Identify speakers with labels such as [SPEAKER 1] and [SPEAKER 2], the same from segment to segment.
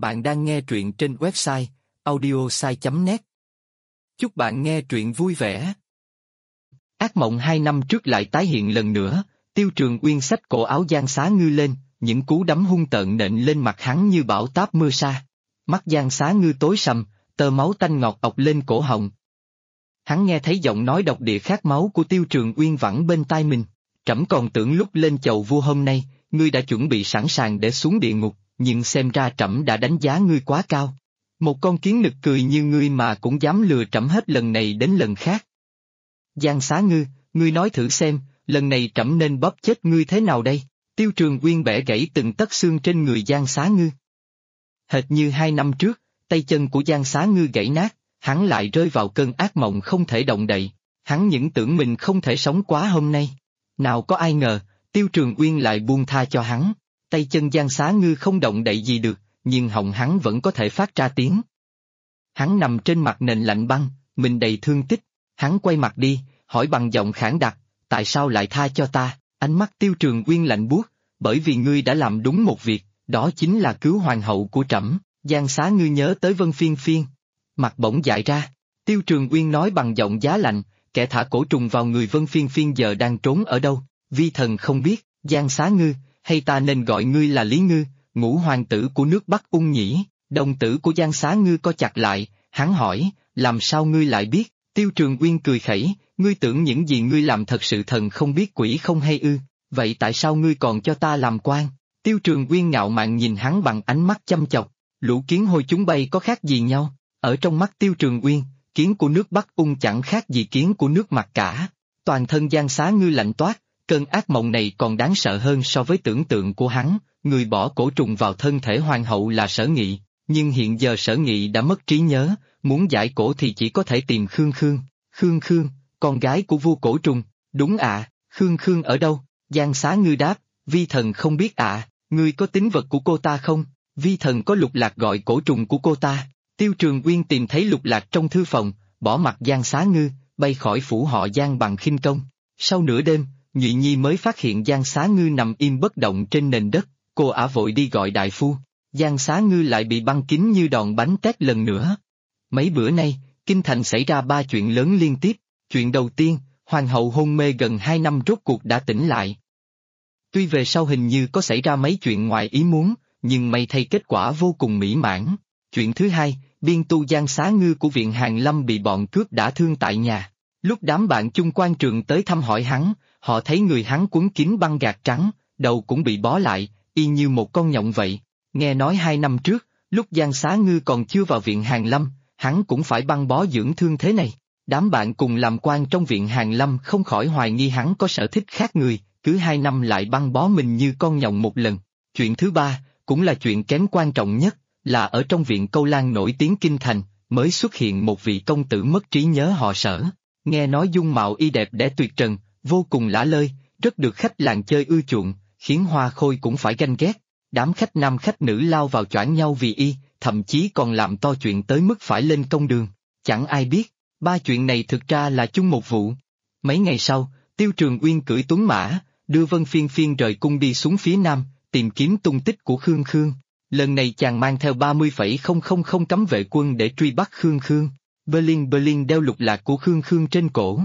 [SPEAKER 1] Bạn đang nghe truyện trên website audiosai.net. Chúc bạn nghe truyện vui vẻ. Ác mộng 2 năm trước lại tái hiện lần nữa, Tiêu Trường Uyên xách cổ áo Giang Xá Ngư lên, những cú đấm hung tợn nện lên mặt hắn như bão táp mưa sa. Mắt Giang Xá Ngư tối sầm, tơ máu tanh ngọt ọc lên cổ họng. Hắn nghe thấy giọng nói độc địa khát máu của Tiêu Trường Uyên vẳng bên tai mình. Trẫm còn tưởng lúc lên chầu vua hôm nay, ngươi đã chuẩn bị sẵn sàng để xuống địa ngục, nhưng xem ra trẫm đã đánh giá ngươi quá cao. Một con kiến nực cười như ngươi mà cũng dám lừa trẫm hết lần này đến lần khác. Giang Xá Ngư, ngươi nói thử xem, lần này trẫm nên bóp chết ngươi thế nào đây? Tiêu Trường Uyên bẻ gãy từng tấc xương trên người Giang Xá Ngư. Hệt như 2 năm trước, tay chân của Giang Xá Ngư gãy nát, hắn lại rơi vào cơn ác mộng không thể động đậy. Hắn những tưởng mình không thể sống quá hôm nay. Nào có ai ngờ, Tiêu Trường Uyên lại buông tha cho hắn. Tay chân Giang Xá Ngư không động đậy gì được, nhưng họng hắn vẫn có thể phát ra tiếng. Hắn nằm trên mặt nền lạnh băng, mình đầy thương tích. Hắn quay mặt đi, hỏi bằng giọng khản đặc, tại sao lại tha cho ta? Ánh mắt Tiêu Trường Uyên lạnh buốt, bởi vì ngươi đã làm đúng một việc, đó chính là cứu hoàng hậu của trẫm. Giang Xá Ngư nhớ tới Vân Phiên Phiên. Mặt bỗng dại ra, Tiêu Trường Uyên nói bằng giọng giá lạnh, kẻ thả cổ trùng vào người Vân Phiên Phiên giờ đang trốn ở đâu? Vi thần không biết. Giang Xá Ngư, hay ta nên gọi ngươi là Lý Ngư, ngũ hoàng tử của nước Bắc Ung nhỉ? Đồng tử của Giang Xá Ngư co chặt lại, hắn hỏi, làm sao ngươi lại biết? Tiêu Trường Uyên cười khẩy, ngươi tưởng những gì ngươi làm thật sự thần không biết quỷ không hay ư? Vậy tại sao ngươi còn cho ta làm quan? Tiêu Trường Uyên ngạo mạn nhìn hắn bằng ánh mắt chăm chọc, lũ kiến hôi chúng bay có khác gì nhau? Ở trong mắt Tiêu Trường Uyên, kiến của nước Bắc Ung chẳng khác gì kiến của nước Mặt cả. Toàn thân Giang Xá Ngư lạnh toát, cơn ác mộng này còn đáng sợ hơn so với tưởng tượng của hắn. Người bỏ cổ trùng vào thân thể hoàng hậu là Sở Nghị, nhưng hiện giờ Sở Nghị đã mất trí nhớ, muốn giải cổ thì chỉ có thể tìm Khương Khương. Khương Khương, con gái của vua cổ trùng, đúng ạ. Khương Khương ở đâu? Giang Xá Ngư đáp, vi thần không biết ạ. Ngươi có tín vật của cô ta không? Vi thần có lục lạc gọi cổ trùng của cô ta. Tiêu Trường Uyên tìm thấy lục lạc trong thư phòng, bỏ mặt Giang Xá Ngư, bay khỏi phủ họ Giang bằng khinh công. Sau nửa đêm, Nhụy Nhi mới phát hiện Giang Xá Ngư nằm im bất động trên nền đất, cô ả vội đi gọi đại phu. Giang Xá Ngư lại bị băng kín như đòn bánh tét lần nữa. Mấy bữa nay, kinh thành xảy ra 3 chuyện lớn liên tiếp. Chuyện đầu tiên, hoàng hậu hôn mê gần 2 năm rốt cuộc đã tỉnh lại. Tuy về sau hình như có xảy ra mấy chuyện ngoài ý muốn, nhưng may thay kết quả vô cùng mỹ mãn. Chuyện thứ hai, biên tu Giang Xá Ngư của viện Hàn Lâm bị bọn cướp đả thương tại nhà. Lúc đám bạn chung quan trường tới thăm hỏi hắn, họ thấy người hắn quấn kín băng gạc trắng, đầu cũng bị bó lại, y như một con nhộng vậy. Nghe nói 2 năm trước, lúc Giang Xá Ngư còn chưa vào viện Hàn Lâm, hắn cũng phải băng bó dưỡng thương thế này. Đám bạn cùng làm quan trong viện Hàn Lâm không khỏi hoài nghi hắn có sở thích khác người, cứ 2 năm lại băng bó mình như con nhộng một lần. Chuyện thứ ba, cũng là chuyện kém quan trọng nhất, là ở trong viện Câu Lan nổi tiếng kinh thành, mới xuất hiện một vị công tử mất trí nhớ họ Sở. Nghe nói dung mạo y đẹp đẽ tuyệt trần, vô cùng lả lơi, rất được khách làng chơi ưa chuộng, khiến Hoa Khôi cũng phải ganh ghét. Đám khách nam khách nữ lao vào choảng nhau vì y, thậm chí còn làm to chuyện tới mức phải lên công đường. Chẳng ai biết, 3 chuyện này thực ra là chung một vụ. Mấy ngày sau, Tiêu Trường Uyên cưỡi tuấn mã, đưa Vân Phiên Phiên rời cung đi xuống phía nam, tìm kiếm tung tích của Khương Khương. Lần này chàng mang theo 30,000 cấm vệ quân để truy bắt Khương Khương. Berlin đeo lục lạc của Khương Khương trên cổ.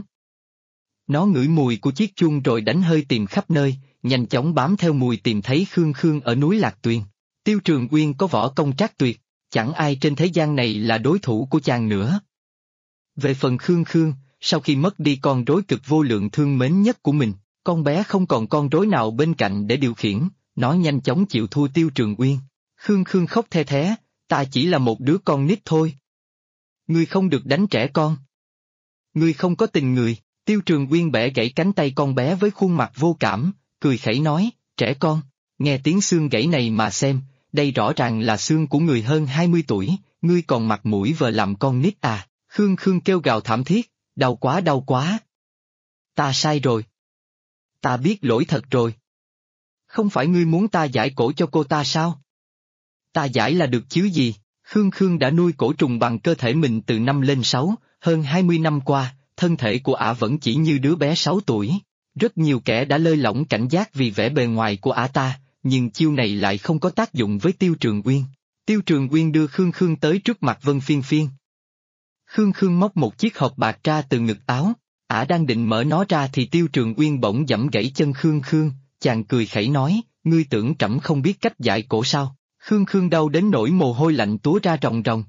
[SPEAKER 1] Nó ngửi mùi của chiếc chuông rồi đánh hơi tìm khắp nơi, nhanh chóng bám theo mùi tìm thấy Khương Khương ở núi Lạc Tuyền. Tiêu Trường Uyên có võ công trác tuyệt, chẳng ai trên thế gian này là đối thủ của chàng nữa. Về phần Khương Khương, sau khi mất đi con rối cực vô lượng thương mến nhất của mình, con bé không còn con rối nào bên cạnh để điều khiển, nó nhanh chóng chịu thua Tiêu Trường Uyên. Khương Khương khóc the thé, ta chỉ là một đứa con nít thôi. Ngươi không được đánh trẻ con. Ngươi không có tình người. Tiêu Trường Uyên bẻ gãy cánh tay con bé với khuôn mặt vô cảm, cười khẩy nói, trẻ con, nghe tiếng xương gãy này mà xem, đây rõ ràng là xương của người hơn 20 tuổi, ngươi còn mặt mũi vờ làm con nít à? Khương Khương kêu gào thảm thiết, đau quá đau quá. Ta sai rồi. Ta biết lỗi thật rồi. Không phải ngươi muốn ta giải cổ cho cô ta sao? Ta giải là được chứ gì? Khương Khương đã nuôi cổ trùng bằng cơ thể mình từ 5 lên 6, hơn 20 năm qua, thân thể của ả vẫn chỉ như đứa bé 6 tuổi. Rất nhiều kẻ đã lơi lỏng cảnh giác vì vẻ bề ngoài của ả ta, nhưng chiêu này lại không có tác dụng với Tiêu Trường Uyên. Tiêu Trường Uyên đưa Khương Khương tới trước mặt Vân Phiên Phiên. Khương Khương móc một chiếc hộp bạc ra từ ngực áo, ả đang định mở nó ra thì Tiêu Trường Uyên bỗng giẫm gãy chân Khương Khương, chàng cười khẩy nói, ngươi tưởng trẫm không biết cách giải cổ sao? Khương Khương đau đến nỗi mồ hôi lạnh túa ra ròng ròng.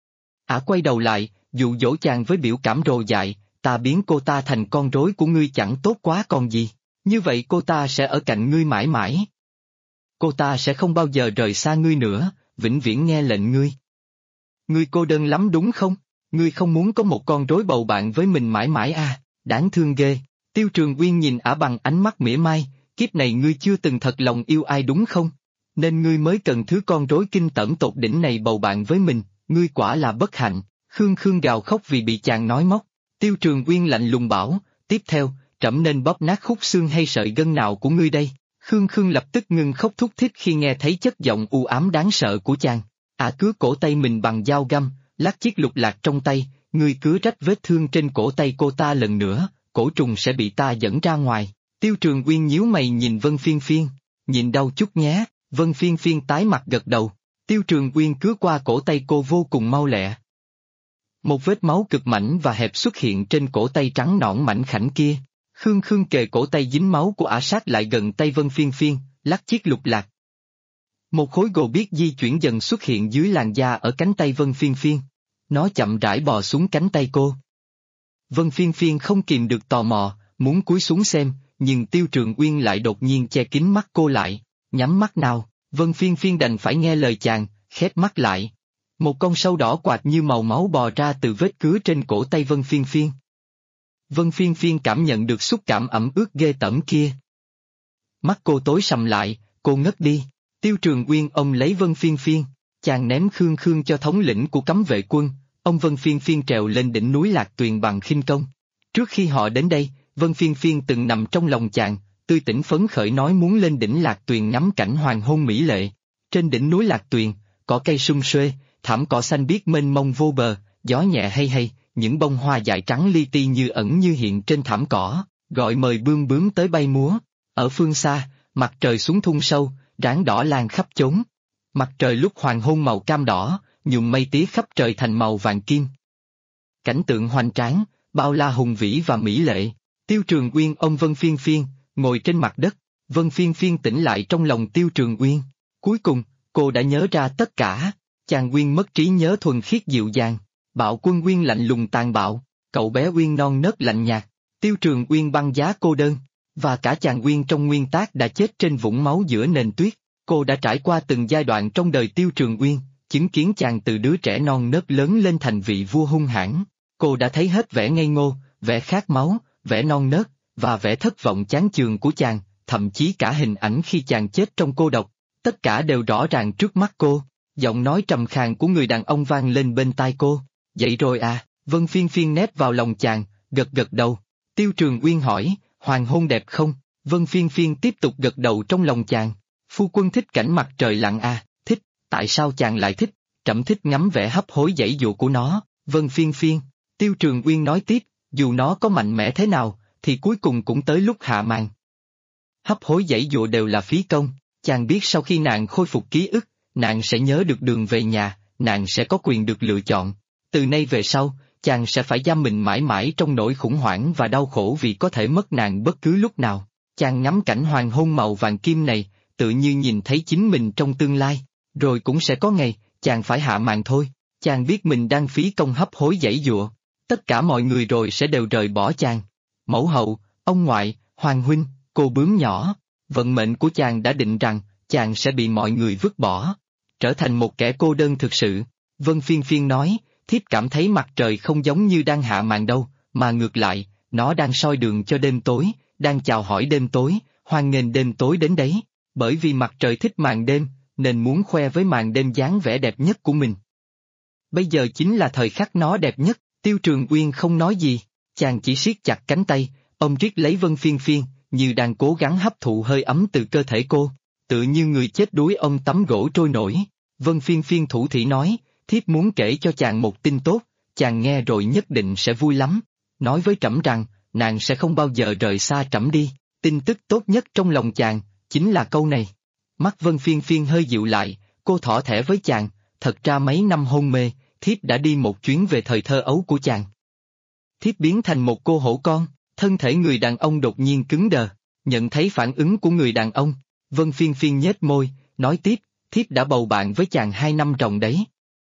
[SPEAKER 1] Ả quay đầu lại, dụ dỗ chàng với biểu cảm rồ dại, ta biến cô ta thành con rối của ngươi chẳng tốt quá còn gì, như vậy cô ta sẽ ở cạnh ngươi mãi mãi. Cô ta sẽ không bao giờ rời xa ngươi nữa, vĩnh viễn nghe lệnh ngươi. Ngươi cô đơn lắm đúng không? Ngươi không muốn có một con rối bầu bạn với mình mãi mãi à, đáng thương ghê. Tiêu Trường Uyên nhìn ả bằng ánh mắt mỉa mai, kiếp này ngươi chưa từng thật lòng yêu ai đúng không? Nên ngươi mới cần thứ con rối kinh tởm tột đỉnh này bầu bạn với mình, ngươi quả là bất hạnh. Khương Khương gào khóc vì bị chàng nói móc. Tiêu Trường Uyên lạnh lùng bảo, tiếp theo, trẫm nên bóp nát khúc xương hay sợi gân nào của ngươi đây? Khương Khương lập tức ngưng khóc thúc thích khi nghe thấy chất giọng u ám đáng sợ của chàng. Ả cứa cổ tay mình bằng dao găm, lắc chiếc lục lạc trong tay, ngươi cứa rách vết thương trên cổ tay cô ta lần nữa, cổ trùng sẽ bị ta dẫn ra ngoài. Tiêu Trường Uyên nhíu mày nhìn Vân Phiên Phiên, nhìn đau chút nhé. Vân Phiên Phiên tái mặt gật đầu. Tiêu Trường Uyên cứa qua cổ tay cô vô cùng mau lẹ. Một vết máu cực mảnh và hẹp xuất hiện trên cổ tay trắng nõn mảnh khảnh kia. Khương Khương kề cổ tay dính máu của ả sát lại gần tay Vân Phiên Phiên, lắc chiếc lục lạc. Một khối gỗ biếc di chuyển dần xuất hiện dưới làn da ở cánh tay Vân Phiên Phiên. Nó chậm rãi bò xuống cánh tay cô. Vân Phiên Phiên không kìm được tò mò, muốn cúi xuống xem, nhưng Tiêu Trường Uyên lại đột nhiên che kín mắt cô lại. Nhắm mắt nào, Vân Phiên Phiên đành phải nghe lời chàng, khép mắt lại. Một con sâu đỏ quạt như màu máu bò ra từ vết cứa trên cổ tay Vân Phiên Phiên. Vân Phiên Phiên cảm nhận được xúc cảm ẩm ướt ghê tởm kia. Mắt cô tối sầm lại, cô ngất đi. Tiêu Trường Uyên ôm lấy Vân Phiên Phiên, chàng ném Khương Khương cho thống lĩnh của cấm vệ quân, ông Vân Phiên Phiên trèo lên đỉnh núi Lạc Tuyền bằng khinh công. Trước khi họ đến đây, Vân Phiên Phiên từng nằm trong lòng chàng, tươi tỉnh phấn khởi nói muốn lên đỉnh Lạc Tuyền ngắm cảnh hoàng hôn mỹ lệ. Trên đỉnh núi Lạc Tuyền, cỏ cây sum xuê, thảm cỏ xanh biếc mênh mông vô bờ, gió nhẹ hay hay, những bông hoa dại trắng li ti như ẩn như hiện trên thảm cỏ, gọi mời bươm bướm tới bay múa. Ở phương xa, mặt trời xuống thung sâu, ráng đỏ lan khắp chốn. Mặt trời lúc hoàng hôn màu cam đỏ, nhuộm mây tía khắp trời thành màu vàng kim. Cảnh tượng hoành tráng, bao la hùng vĩ và mỹ lệ. Tiêu Trường Uyên ôm Vân Phiên Phiên, ngồi trên mặt đất. Vân Phiên Phiên tỉnh lại trong lòng Tiêu Trường Uyên. Cuối cùng, cô đã nhớ ra tất cả. Chàng Uyên mất trí nhớ thuần khiết dịu dàng. Bạo Quân Uyên lạnh lùng tàn bạo. Cậu bé Uyên non nớt lạnh nhạt. Tiêu Trường Uyên băng giá cô đơn. Và cả chàng Uyên trong nguyên tác đã chết trên vũng máu giữa nền tuyết. Cô đã trải qua từng giai đoạn trong đời Tiêu Trường Uyên, chứng kiến chàng từ đứa trẻ non nớt lớn lên thành vị vua hung hãn. Cô đã thấy hết vẻ ngây ngô, vẻ khát máu, vẻ non nớt, và vẻ thất vọng chán chường của chàng, thậm chí cả hình ảnh khi chàng chết trong cô độc. Tất cả đều rõ ràng trước mắt cô. Giọng nói trầm khàn của người đàn ông vang lên bên tai cô. Dậy rồi à? Vân Phiên Phiên nép vào lòng chàng, gật gật đầu. Tiêu Trường Uyên hỏi, hoàng hôn đẹp không? Vân Phiên Phiên tiếp tục gật đầu trong lòng chàng. Phu quân thích cảnh mặt trời lặn à? Thích. Tại sao chàng lại thích? Trẫm thích ngắm vẻ hấp hối giãy dụa của nó. Vân Phiên Phiên. Tiêu Trường Uyên nói tiếp, dù nó có mạnh mẽ thế nào, thì cuối cùng cũng tới lúc hạ màn. Hấp hối giãy dụa đều là phí công. Chàng biết sau khi nàng khôi phục ký ức, nàng sẽ nhớ được đường về nhà, nàng sẽ có quyền được lựa chọn. Từ nay về sau, chàng sẽ phải giam mình mãi mãi trong nỗi khủng hoảng và đau khổ vì có thể mất nàng bất cứ lúc nào. Chàng ngắm cảnh hoàng hôn màu vàng kim này, tự như nhìn thấy chính mình trong tương lai, rồi cũng sẽ có ngày, chàng phải hạ màn thôi. Chàng biết mình đang phí công hấp hối giãy dụa. Tất cả mọi người rồi sẽ đều rời bỏ chàng. Mẫu hậu, ông ngoại, hoàng huynh, cô bướm nhỏ. Vận mệnh của chàng đã định rằng, chàng sẽ bị mọi người vứt bỏ. Trở thành một kẻ cô đơn thực sự. Vân Phiên Phiên nói, thiếp cảm thấy mặt trời không giống như đang hạ màn đâu, mà ngược lại, nó đang soi đường cho đêm tối, đang chào hỏi đêm tối, hoan nghênh đêm tối đến đấy. Bởi vì mặt trời thích màn đêm, nên muốn khoe với màn đêm dáng vẻ đẹp nhất của mình. Bây giờ chính là thời khắc nó đẹp nhất. Tiêu Trường Uyên không nói gì, chàng chỉ siết chặt cánh tay, ôm riết lấy Vân Phiên Phiên, như đang cố gắng hấp thụ hơi ấm từ cơ thể cô, tự như người chết đuối ôm tấm gỗ trôi nổi. Vân Phiên Phiên thủ thỉ nói, thiếp muốn kể cho chàng một tin tốt, chàng nghe rồi nhất định sẽ vui lắm. Nói với trẫm rằng, nàng sẽ không bao giờ rời xa trẫm đi. Tin tức tốt nhất trong lòng chàng, chính là câu này. Mắt Vân Phiên Phiên hơi dịu lại, cô thỏ thẻ với chàng, thật ra mấy năm hôn mê, thiếp đã đi một chuyến về thời thơ ấu của chàng. Thiếp biến thành một cô hổ con, thân thể người đàn ông đột nhiên cứng đờ, nhận thấy phản ứng của người đàn ông, Vân Phiên Phiên nhếch môi, nói tiếp, thiếp đã bầu bạn với chàng 2 năm ròng đấy.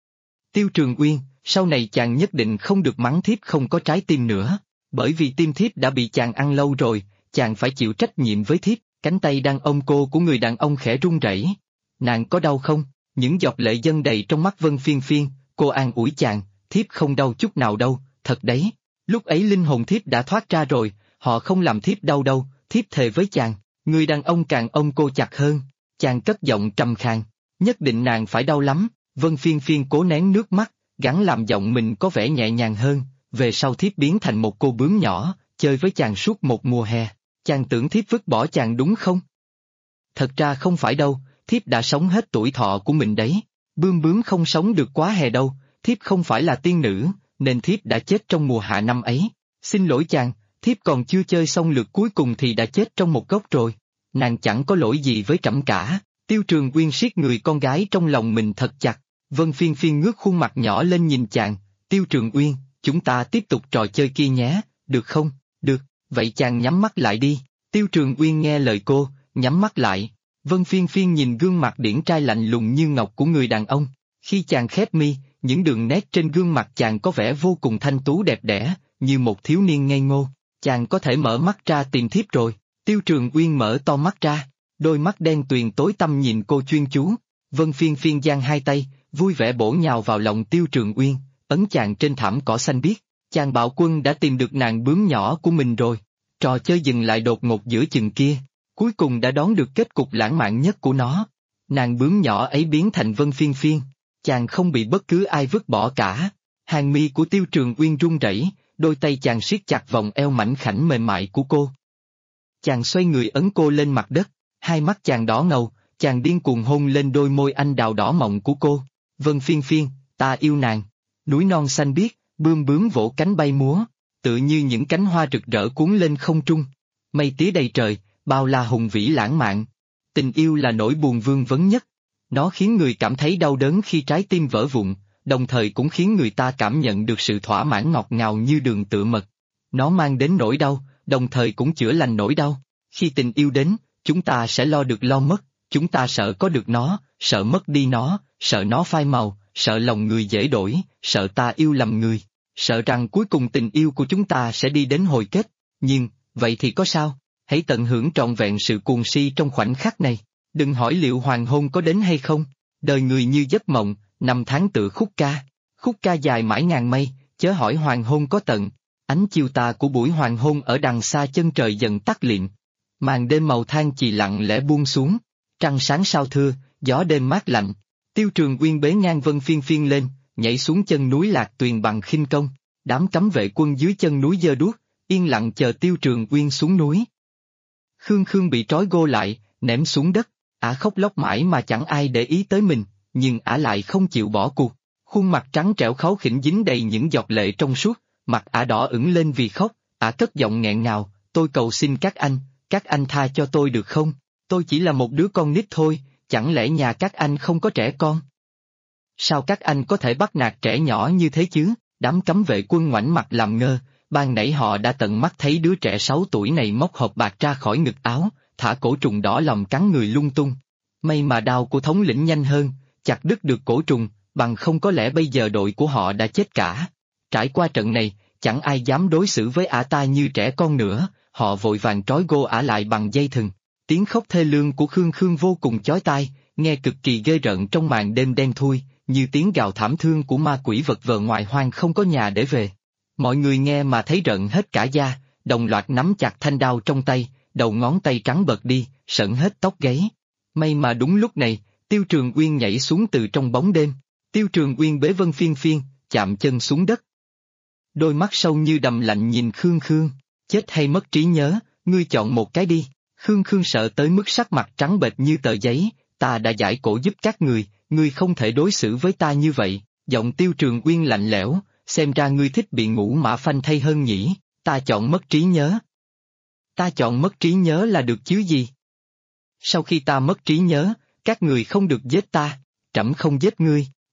[SPEAKER 1] Tiêu Trường Uyên, sau này chàng nhất định không được mắng thiếp không có trái tim nữa, bởi vì tim thiếp đã bị chàng ăn lâu rồi, chàng phải chịu trách nhiệm với thiếp. Cánh tay đang ôm cô của người đàn ông khẽ run rẩy. Nàng có đau không? Những giọt lệ dâng đầy trong mắt Vân Phiên Phiên, cô an ủi chàng, thiếp không đau chút nào đâu, thật đấy. Lúc ấy linh hồn thiếp đã thoát ra rồi, họ không làm thiếp đau đâu, thiếp thề với chàng. Người đàn ông càng ôm cô chặt hơn, chàng cất giọng trầm khàn, nhất định nàng phải đau lắm. Vân Phiên Phiên cố nén nước mắt, gắng làm giọng mình có vẻ nhẹ nhàng hơn, về sau thiếp biến thành một cô bướm nhỏ, chơi với chàng suốt một mùa hè. Chàng tưởng thiếp vứt bỏ chàng đúng không? Thật ra không phải đâu, thiếp đã sống hết tuổi thọ của mình đấy. Bướm bướm không sống được quá hè đâu, thiếp không phải là tiên nữ, nên thiếp đã chết trong mùa hạ năm ấy. Xin lỗi chàng, thiếp còn chưa chơi xong lượt cuối cùng thì đã chết trong một góc rồi. Nàng chẳng có lỗi gì với trẫm cả. Tiêu Trường Uyên siết người con gái trong lòng mình thật chặt. Vân Phiên Phiên ngước khuôn mặt nhỏ lên nhìn chàng. Tiêu Trường Uyên, chúng ta tiếp tục trò chơi kia nhé, được không? Được. Vậy chàng nhắm mắt lại đi. Tiêu Trường Uyên nghe lời cô, nhắm mắt lại. Vân Phiên Phiên nhìn gương mặt điển trai lạnh lùng như ngọc của người đàn ông. Khi chàng khép mi, những đường nét trên gương mặt chàng có vẻ vô cùng thanh tú đẹp đẽ, như một thiếu niên ngây ngô. Chàng có thể mở mắt ra tìm thiếp rồi. Tiêu Trường Uyên mở to mắt ra, đôi mắt đen tuyền tối tăm nhìn cô chuyên chú. Vân Phiên Phiên giang hai tay, vui vẻ bổ nhào vào lòng Tiêu Trường Uyên, ấn chàng trên thảm cỏ xanh biếc. Chàng bạo quân đã tìm được nàng bướm nhỏ của mình rồi. Trò chơi dừng lại đột ngột giữa chừng kia, cuối cùng đã đón được kết cục lãng mạn nhất của nó. Nàng bướm nhỏ ấy biến thành Vân Phiên Phiên, chàng không bị bất cứ ai vứt bỏ cả. Hàng mi của Tiêu Trường Uyên run rẩy, đôi tay chàng siết chặt vòng eo mảnh khảnh mềm mại của cô. Chàng xoay người ấn cô lên mặt đất, hai mắt chàng đỏ ngầu, chàng điên cuồng hôn lên đôi môi anh đào đỏ mọng của cô. Vân Phiên Phiên, ta yêu nàng. Núi non xanh biếc, bướm bướm vỗ cánh bay múa, tự như những cánh hoa rực rỡ cuốn lên không trung. Mây tía đầy trời, bao la hùng vĩ lãng mạn. Tình yêu là nỗi buồn vương vấn nhất. Nó khiến người cảm thấy đau đớn khi trái tim vỡ vụn, đồng thời cũng khiến người ta cảm nhận được sự thỏa mãn ngọt ngào như đường tựa mật. Nó mang đến nỗi đau, đồng thời cũng chữa lành nỗi đau. Khi tình yêu đến, chúng ta sẽ lo được lo mất, chúng ta sợ có được nó, sợ mất đi nó, sợ nó phai màu, sợ lòng người dễ đổi, sợ ta yêu lầm người, sợ rằng cuối cùng tình yêu của chúng ta sẽ đi đến hồi kết. Nhưng, vậy thì có sao? Hãy tận hưởng trọn vẹn sự cuồng si trong khoảnh khắc này. Đừng hỏi liệu hoàng hôn có đến hay không. Đời người như giấc mộng, năm tháng tựa khúc ca. Khúc ca dài mãi ngàn mây, chớ hỏi hoàng hôn có tận. Ánh chiều tà của buổi hoàng hôn ở đằng xa chân trời dần tắt liệm. Màn đêm màu than chì lặng lẽ buông xuống. Trăng sáng sao thưa, gió đêm mát lạnh. Tiêu Trường Uyên bế ngang Vân Phiên Phiên lên, nhảy xuống chân núi Lạc Tuyền bằng khinh công. Đám cấm vệ quân dưới chân núi giơ đuốc, yên lặng chờ Tiêu Trường Uyên xuống núi. Khương Khương bị trói gô lại, ném xuống đất. Ả khóc lóc mãi mà chẳng ai để ý tới mình, nhưng Ả lại không chịu bỏ cuộc. Khuôn mặt trắng trẻo kháu khỉnh dính đầy những giọt lệ trong suốt, mặt Ả đỏ ửng lên vì khóc. Ả cất giọng nghẹn ngào, tôi cầu xin các anh tha cho tôi được không? Tôi chỉ là một đứa con nít thôi, chẳng lẽ nhà các anh không có trẻ con? Sao các anh có thể bắt nạt trẻ nhỏ như thế chứ? Đám cấm vệ quân ngoảnh mặt làm ngơ, ban nãy họ đã tận mắt thấy đứa trẻ 6 tuổi này móc hộp bạc ra khỏi ngực áo, thả cổ trùng đỏ lòng cắn người lung tung. May mà đao của thống lĩnh nhanh hơn, chặt đứt được cổ trùng, bằng không có lẽ bây giờ đội của họ đã chết cả. Trải qua trận này, chẳng ai dám đối xử với Ả ta như trẻ con nữa, họ vội vàng trói gô Ả lại bằng dây thừng. Tiếng khóc thê lương của Khương Khương vô cùng chói tai, nghe cực kỳ ghê rợn trong màn đêm đen thui, như tiếng gào thảm thương của ma quỷ vật vờ ngoại hoang không có nhà để về. Mọi người nghe mà thấy rợn hết cả da, đồng loạt nắm chặt thanh đao trong tay, đầu ngón tay trắng bật đi, sởn hết tóc gáy. May mà đúng lúc này, Tiêu Trường Uyên nhảy xuống từ trong bóng đêm. Tiêu Trường Uyên bế Vân Phiên Phiên, chạm chân xuống đất. Đôi mắt sâu như đầm lạnh nhìn Khương Khương, chết hay mất trí nhớ, ngươi chọn một cái đi. Khương Khương sợ tới mức sắc mặt trắng bệch như tờ giấy, ta đã giải cổ giúp các người, ngươi không thể đối xử với ta như vậy. Giọng Tiêu Trường Uyên lạnh lẽo, xem ra ngươi thích bị ngủ mã phanh thay hơn nhỉ, ta chọn mất trí nhớ. Ta chọn mất trí nhớ là được chứ gì? Sau khi ta mất trí nhớ, các người không được giết ta, trẫm không giết ngươi,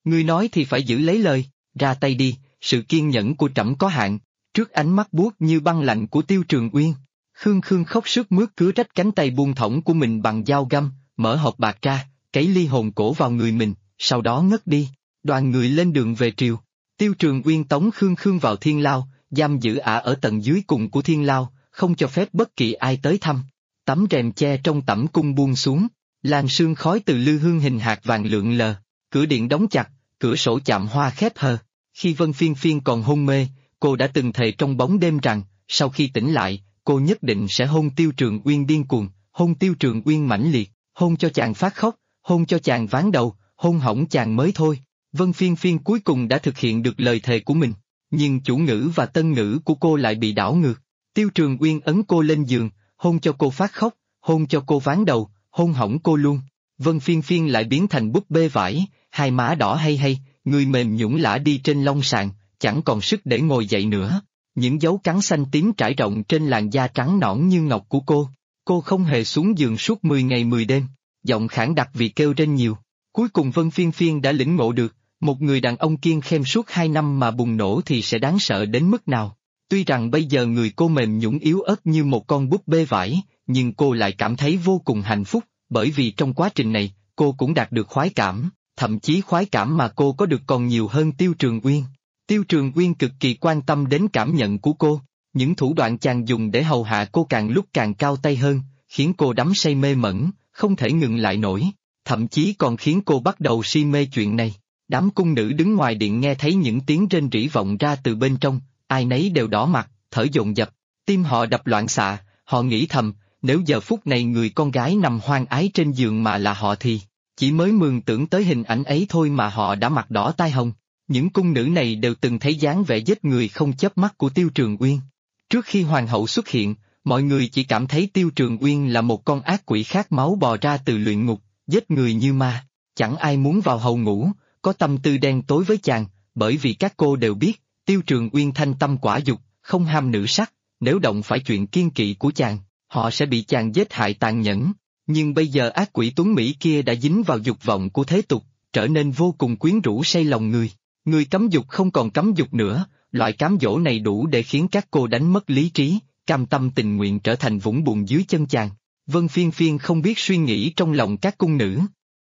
[SPEAKER 1] Ngươi nói thì phải giữ lấy lời, ra tay đi, sự kiên nhẫn của trẫm có hạn. Trước ánh mắt buốt như băng lạnh của Tiêu Trường Uyên, Khương Khương khóc sướt mướt cứa rách cánh tay buông thõng của mình bằng dao găm, mở hộp bạc ra, cấy ly hồn cổ vào người mình, sau đó ngất đi. Đoàn người lên đường về triều. Tiêu Trường Uyên tống Khương Khương vào thiên lao, giam giữ ả ở tầng dưới cùng của thiên lao, không cho phép bất kỳ ai tới thăm. Tấm rèm che trong tẩm cung buông xuống, làn sương khói từ lư hương hình hạt vàng lượn lờ, cửa điện đóng chặt, cửa sổ chạm hoa khép hờ. Khi Vân Phiên Phiên còn hôn mê, cô đã từng thề trong bóng đêm rằng, sau khi tỉnh lại, cô nhất định sẽ hôn Tiêu Trường Uyên điên cuồng, hôn Tiêu Trường Uyên mãnh liệt, hôn cho chàng phát khóc, hôn cho chàng ván đầu, hôn hỏng chàng mới thôi. Vân Phiên Phiên cuối cùng đã thực hiện được lời thề của mình, nhưng chủ ngữ và tân ngữ của cô lại bị đảo ngược. Tiêu Trường Uyên ấn cô lên giường, hôn cho cô phát khóc, hôn cho cô ván đầu, hôn hỏng cô luôn. Vân Phiên Phiên lại biến thành búp bê vải, hai má đỏ hay hay, người mềm nhũn lả đi trên lông sàn, chẳng còn sức để ngồi dậy nữa. Những dấu cắn xanh tím trải rộng trên làn da trắng nõn như ngọc của cô. Cô không hề xuống giường suốt 10 ngày 10 đêm, giọng khản đặc vì kêu rên nhiều. Cuối cùng Vân Phiên Phiên đã lĩnh ngộ được, một người đàn ông kiêng khem suốt 2 năm mà bùng nổ thì sẽ đáng sợ đến mức nào. Tuy rằng bây giờ người cô mềm nhũn yếu ớt như một con búp bê vải, nhưng cô lại cảm thấy vô cùng hạnh phúc, bởi vì trong quá trình này, cô cũng đạt được khoái cảm, thậm chí khoái cảm mà cô có được còn nhiều hơn Tiêu Trường Uyên. Tiêu Trường Uyên cực kỳ quan tâm đến cảm nhận của cô, những thủ đoạn chàng dùng để hầu hạ cô càng lúc càng cao tay hơn, khiến cô đắm say mê mẩn, không thể ngừng lại nổi, thậm chí còn khiến cô bắt đầu si mê chuyện này. Đám cung nữ đứng ngoài điện nghe thấy những tiếng rên rỉ vọng ra từ bên trong, ai nấy đều đỏ mặt, thở dồn dập, tim họ đập loạn xạ, họ nghĩ thầm, nếu giờ phút này người con gái nằm hoang ái trên giường mà là họ thì, chỉ mới mường tưởng tới hình ảnh ấy thôi mà họ đã mặt đỏ tai hồng. Những cung nữ này đều từng thấy dáng vẻ giết người không chớp mắt của Tiêu Trường Uyên. Trước khi hoàng hậu xuất hiện, mọi người chỉ cảm thấy Tiêu Trường Uyên là một con ác quỷ khát máu bò ra từ luyện ngục, giết người như ma, chẳng ai muốn vào hầu ngũ, có tâm tư đen tối với chàng, bởi vì các cô đều biết, Tiêu Trường Uyên thanh tâm quả dục, không ham nữ sắc, nếu động phải chuyện kiêng kỵ của chàng, họ sẽ bị chàng giết hại tàn nhẫn. Nhưng bây giờ ác quỷ tuấn Mỹ kia đã dính vào dục vọng của thế tục, trở nên vô cùng quyến rũ say lòng người. Người cấm dục không còn cấm dục nữa, loại cám dỗ này đủ để khiến các cô đánh mất lý trí, cam tâm tình nguyện trở thành vũng bùn dưới chân chàng. Vân Phiên Phiên không biết suy nghĩ trong lòng các cung nữ.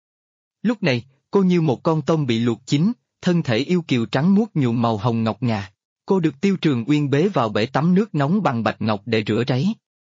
[SPEAKER 1] Lúc này, cô như một con tôm bị luộc chín, thân thể yêu kiều trắng muốt nhuộm màu hồng ngọc ngà. Cô được Tiêu Trường Uyên bế vào bể tắm nước nóng bằng bạch ngọc để rửa ráy.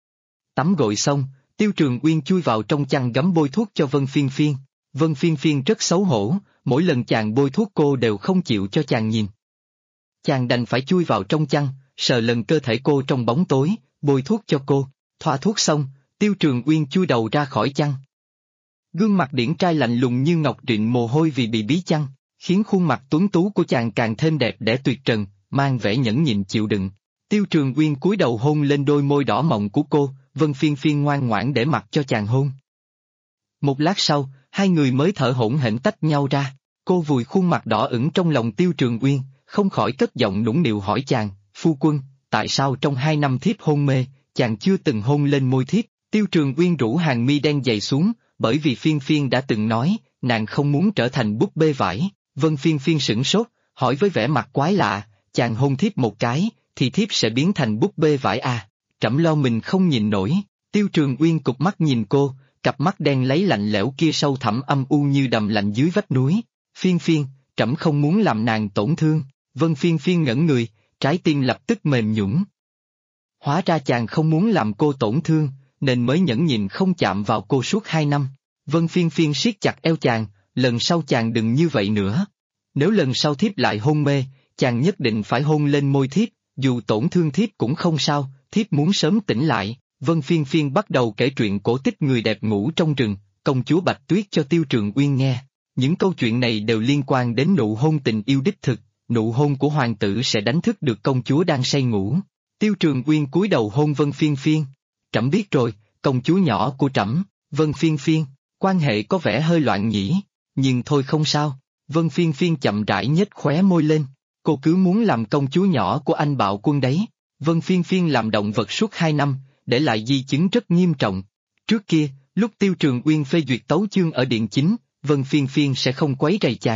[SPEAKER 1] Tắm gội xong, Tiêu Trường Uyên chui vào trong chăn gấm bôi thuốc cho Vân Phiên Phiên. Vân Phiên Phiên rất xấu hổ, mỗi lần chàng bôi thuốc cô đều không chịu cho chàng nhìn. Chàng đành phải chui vào trong chăn, sờ lần cơ thể cô trong bóng tối, bôi thuốc cho cô. Thoa thuốc xong, Tiêu Trường Uyên chui đầu ra khỏi chăn. Gương mặt điển trai lạnh lùng như ngọc rịn mồ hôi vì bị bí chăn, khiến khuôn mặt tuấn tú của chàng càng thêm đẹp đẽ tuyệt trần, mang vẻ nhẫn nhịn chịu đựng. Tiêu Trường Uyên cúi đầu hôn lên đôi môi đỏ mọng của cô, Vân Phiên Phiên ngoan ngoãn để mặc cho chàng hôn. Một lát sau, hai người mới thở hổn hển tách nhau ra, cô vùi khuôn mặt đỏ ửng trong lòng Tiêu Trường Uyên, không khỏi cất giọng nũng nịu hỏi chàng, phu quân, tại sao trong 2 năm thiếp hôn mê, chàng chưa từng hôn lên môi thiếp? Tiêu Trường Uyên rũ hàng mi đen dày xuống, bởi vì Phiên Phiên đã từng nói, nàng không muốn trở thành búp bê vải. Vân Phiên Phiên sửng sốt, hỏi với vẻ mặt quái lạ, chàng hôn thiếp một cái, thì thiếp sẽ biến thành búp bê vải à? Trẫm lo mình không nhìn nổi. Tiêu Trường Uyên cụp mắt nhìn cô, cặp mắt đen lấy lạnh lẽo kia sâu thẳm âm u như đầm lạnh dưới vách núi. Phiên Phiên, trẫm không muốn làm nàng tổn thương. Vân Phiên Phiên ngẩn người, trái tim lập tức mềm nhũn. Hóa ra chàng không muốn làm cô tổn thương, nên mới nhẫn nhịn không chạm vào cô suốt 2 năm. Vân Phiên Phiên siết chặt eo chàng, lần sau chàng đừng như vậy nữa. Nếu lần sau thiếp lại hôn mê, chàng nhất định phải hôn lên môi thiếp, dù tổn thương thiếp cũng không sao, thiếp muốn sớm tỉnh lại. Vân Phiên Phiên bắt đầu kể chuyện cổ tích người đẹp ngủ trong rừng, công chúa Bạch Tuyết cho Tiêu Trường Uyên nghe. Những câu chuyện này đều liên quan đến nụ hôn tình yêu đích thực, nụ hôn của hoàng tử sẽ đánh thức được công chúa đang say ngủ. Tiêu Trường Uyên cúi đầu hôn Vân Phiên Phiên. Trẫm biết rồi, công chúa nhỏ của trẫm. Vân Phiên Phiên, quan hệ có vẻ hơi loạn nhỉ, nhưng thôi không sao. Vân Phiên Phiên chậm rãi nhếch khóe môi lên, cô cứ muốn làm công chúa nhỏ của anh bạo quân đấy. Vân Phiên Phiên làm động vật suốt 2 năm, để lại di chứng rất nghiêm trọng. Trước kia, lúc Tiêu Trường Uyên phê duyệt tấu chương ở điện chính, Vân Phiên Phiên sẽ không quấy rầy chàng.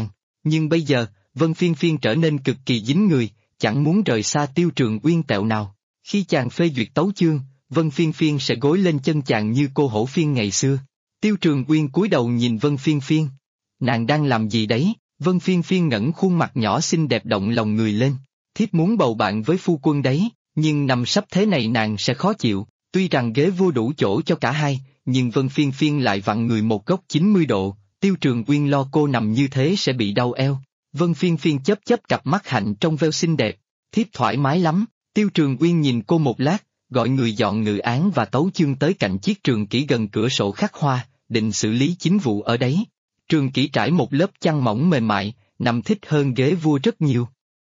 [SPEAKER 1] Nhưng bây giờ, Vân Phiên Phiên trở nên cực kỳ dính người, chẳng muốn rời xa Tiêu Trường Uyên tẹo nào. Khi chàng phê duyệt tấu chương, Vân Phiên Phiên sẽ gối lên chân chàng như cô hổ phiên ngày xưa. Tiêu Trường Uyên cúi đầu nhìn Vân Phiên Phiên. Nàng đang làm gì đấy? Vân Phiên Phiên ngẩng khuôn mặt nhỏ xinh đẹp động lòng người lên. Thiếp muốn bầu bạn với phu quân đấy, nhưng nằm sấp thế này nàng sẽ khó chịu. Tuy rằng ghế vua đủ chỗ cho cả hai, nhưng Vân Phiên Phiên lại vặn người một góc 90 độ, Tiêu Trường Uyên lo cô nằm như thế sẽ bị đau eo. Vân Phiên Phiên chớp chớp cặp mắt hạnh trong veo xinh đẹp, thiếp thoải mái lắm. Tiêu Trường Uyên nhìn cô một lát, gọi người dọn ngự án và tấu chương tới cạnh chiếc trường kỷ gần cửa sổ khắc hoa, định xử lý chính vụ ở đấy. Trường kỷ trải một lớp chăn mỏng mềm mại, nằm thích hơn ghế vua rất nhiều.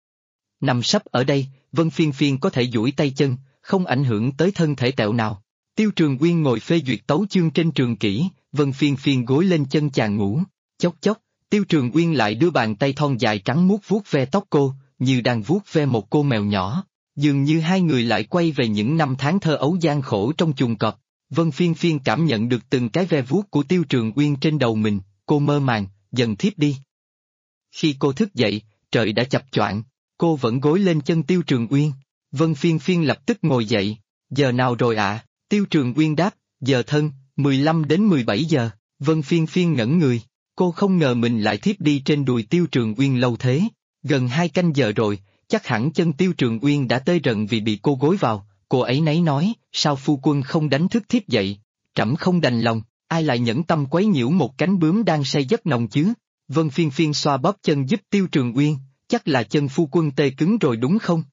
[SPEAKER 1] Nằm sấp ở đây, Vân Phiên Phiên có thể duỗi tay chân, không ảnh hưởng tới thân thể tẹo nào. Tiêu Trường Uyên ngồi phê duyệt tấu chương trên trường kỷ, Vân Phiên Phiên gối lên chân chàng ngủ. Chốc chốc, Tiêu Trường Uyên lại đưa bàn tay thon dài trắng muốt vuốt ve tóc cô, như đang vuốt ve một cô mèo nhỏ. Dường như hai người lại quay về những năm tháng thơ ấu gian khổ trong chuồng cọp. Vân Phiên Phiên cảm nhận được từng cái ve vuốt của Tiêu Trường Uyên trên đầu mình, cô mơ màng, dần thiếp đi. Khi cô thức dậy, trời đã chập choạng, cô vẫn gối lên chân Tiêu Trường Uyên. Vân Phiên Phiên lập tức ngồi dậy, giờ nào rồi ạ? Tiêu Trường Uyên đáp, giờ thân, 15 đến 17 giờ. Vân Phiên Phiên ngẩn người, cô không ngờ mình lại thiếp đi trên đùi Tiêu Trường Uyên lâu thế. Gần 2 canh giờ rồi, chắc hẳn chân Tiêu Trường Uyên đã tê rần vì bị cô gối vào. Cô ấy nấy nói, sao phu quân không đánh thức thiếp dậy? Trẫm không đành lòng, ai lại nhẫn tâm quấy nhiễu một cánh bướm đang say giấc nồng chứ? Vân Phiên Phiên xoa bóp chân giúp Tiêu Trường Uyên, chắc là chân phu quân tê cứng rồi đúng không?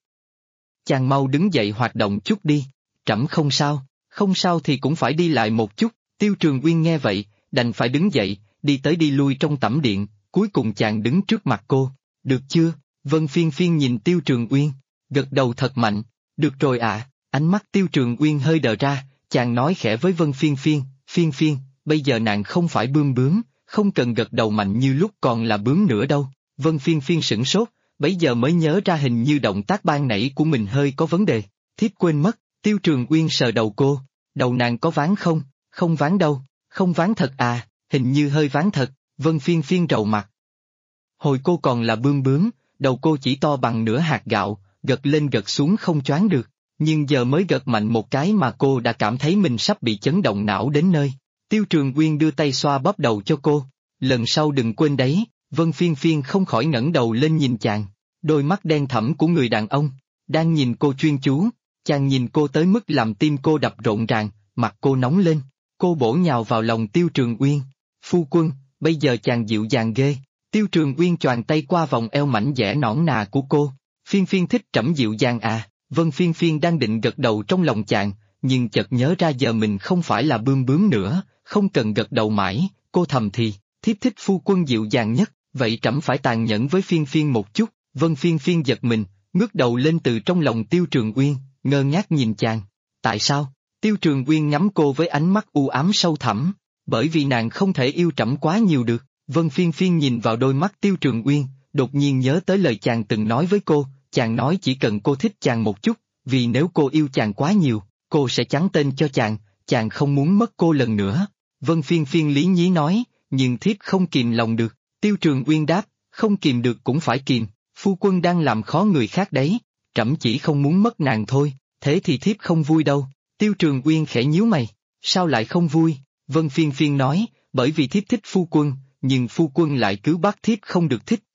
[SPEAKER 1] Chàng mau đứng dậy hoạt động chút đi. Trẫm không sao, không sao thì cũng phải đi lại một chút. Tiêu Trường Uyên nghe vậy, đành phải đứng dậy, đi tới đi lui trong tẩm điện, cuối cùng chàng đứng trước mặt cô. Được chưa? Vân Phiên Phiên nhìn Tiêu Trường Uyên, gật đầu thật mạnh. Được rồi ạ. Ánh mắt Tiêu Trường Uyên hơi đờ ra, chàng nói khẽ với Vân Phiên Phiên, Phiên Phiên, bây giờ nàng không phải bướm, không cần gật đầu mạnh như lúc còn là bướm nữa đâu. Vân Phiên Phiên sửng sốt, bấy giờ mới nhớ ra hình như động tác ban nãy của mình hơi có vấn đề, thiếp quên mất. Tiêu Trường Uyên sờ đầu cô, đầu nàng có ván không? Không ván đâu, không ván thật à, hình như hơi ván thật. Vân Phiên Phiên rầu mặt. Hồi cô còn là bướm, đầu cô chỉ to bằng nửa hạt gạo, gật lên gật xuống không choáng được, nhưng giờ mới gật mạnh một cái mà cô đã cảm thấy mình sắp bị chấn động não đến nơi. Tiêu Trường Uyên đưa tay xoa bóp đầu cho cô, lần sau đừng quên đấy. Vân Phiên Phiên không khỏi ngẩng đầu lên nhìn chàng, đôi mắt đen thẫm của người đàn ông, đang nhìn cô chuyên chú. Chàng nhìn cô tới mức làm tim cô đập rộn ràng, mặt cô nóng lên, cô bổ nhào vào lòng Tiêu Trường Uyên. Phu quân, bây giờ chàng dịu dàng ghê. Tiêu Trường Uyên choàng tay qua vòng eo mảnh dẻ nõn nà của cô. Phiên Phiên thích trẫm dịu dàng à? Vân Phiên Phiên đang định gật đầu trong lòng chàng, nhưng chợt nhớ ra giờ mình không phải là bướm nữa, không cần gật đầu mãi. Cô thầm thì, thiếp thích phu quân dịu dàng nhất, vậy trẫm phải tàn nhẫn với Phiên Phiên một chút. Vân Phiên Phiên giật mình, ngước đầu lên từ trong lòng Tiêu Trường Uyên, ngơ ngác nhìn chàng. Tại sao? Tiêu Trường Uyên ngắm cô với ánh mắt u ám sâu thẳm. Bởi vì nàng không thể yêu trẫm quá nhiều được. Vân Phiên Phiên nhìn vào đôi mắt Tiêu Trường Uyên, đột nhiên nhớ tới lời chàng từng nói với cô. Chàng nói chỉ cần cô thích chàng một chút, vì nếu cô yêu chàng quá nhiều, cô sẽ chắn tên cho chàng không muốn mất cô lần nữa. Vân Phiên Phiên lý nhí nói, nhưng thiếp không kìm lòng được. Tiêu Trường Uyên đáp, không kìm được cũng phải kìm, phu quân đang làm khó người khác đấy, trẫm chỉ không muốn mất nàng thôi, thế thì thiếp không vui đâu. Tiêu Trường Uyên khẽ nhíu mày, sao lại không vui? Vân Phiên Phiên nói, bởi vì thiếp thích phu quân, nhưng phu quân lại cứ bắt thiếp không được thích.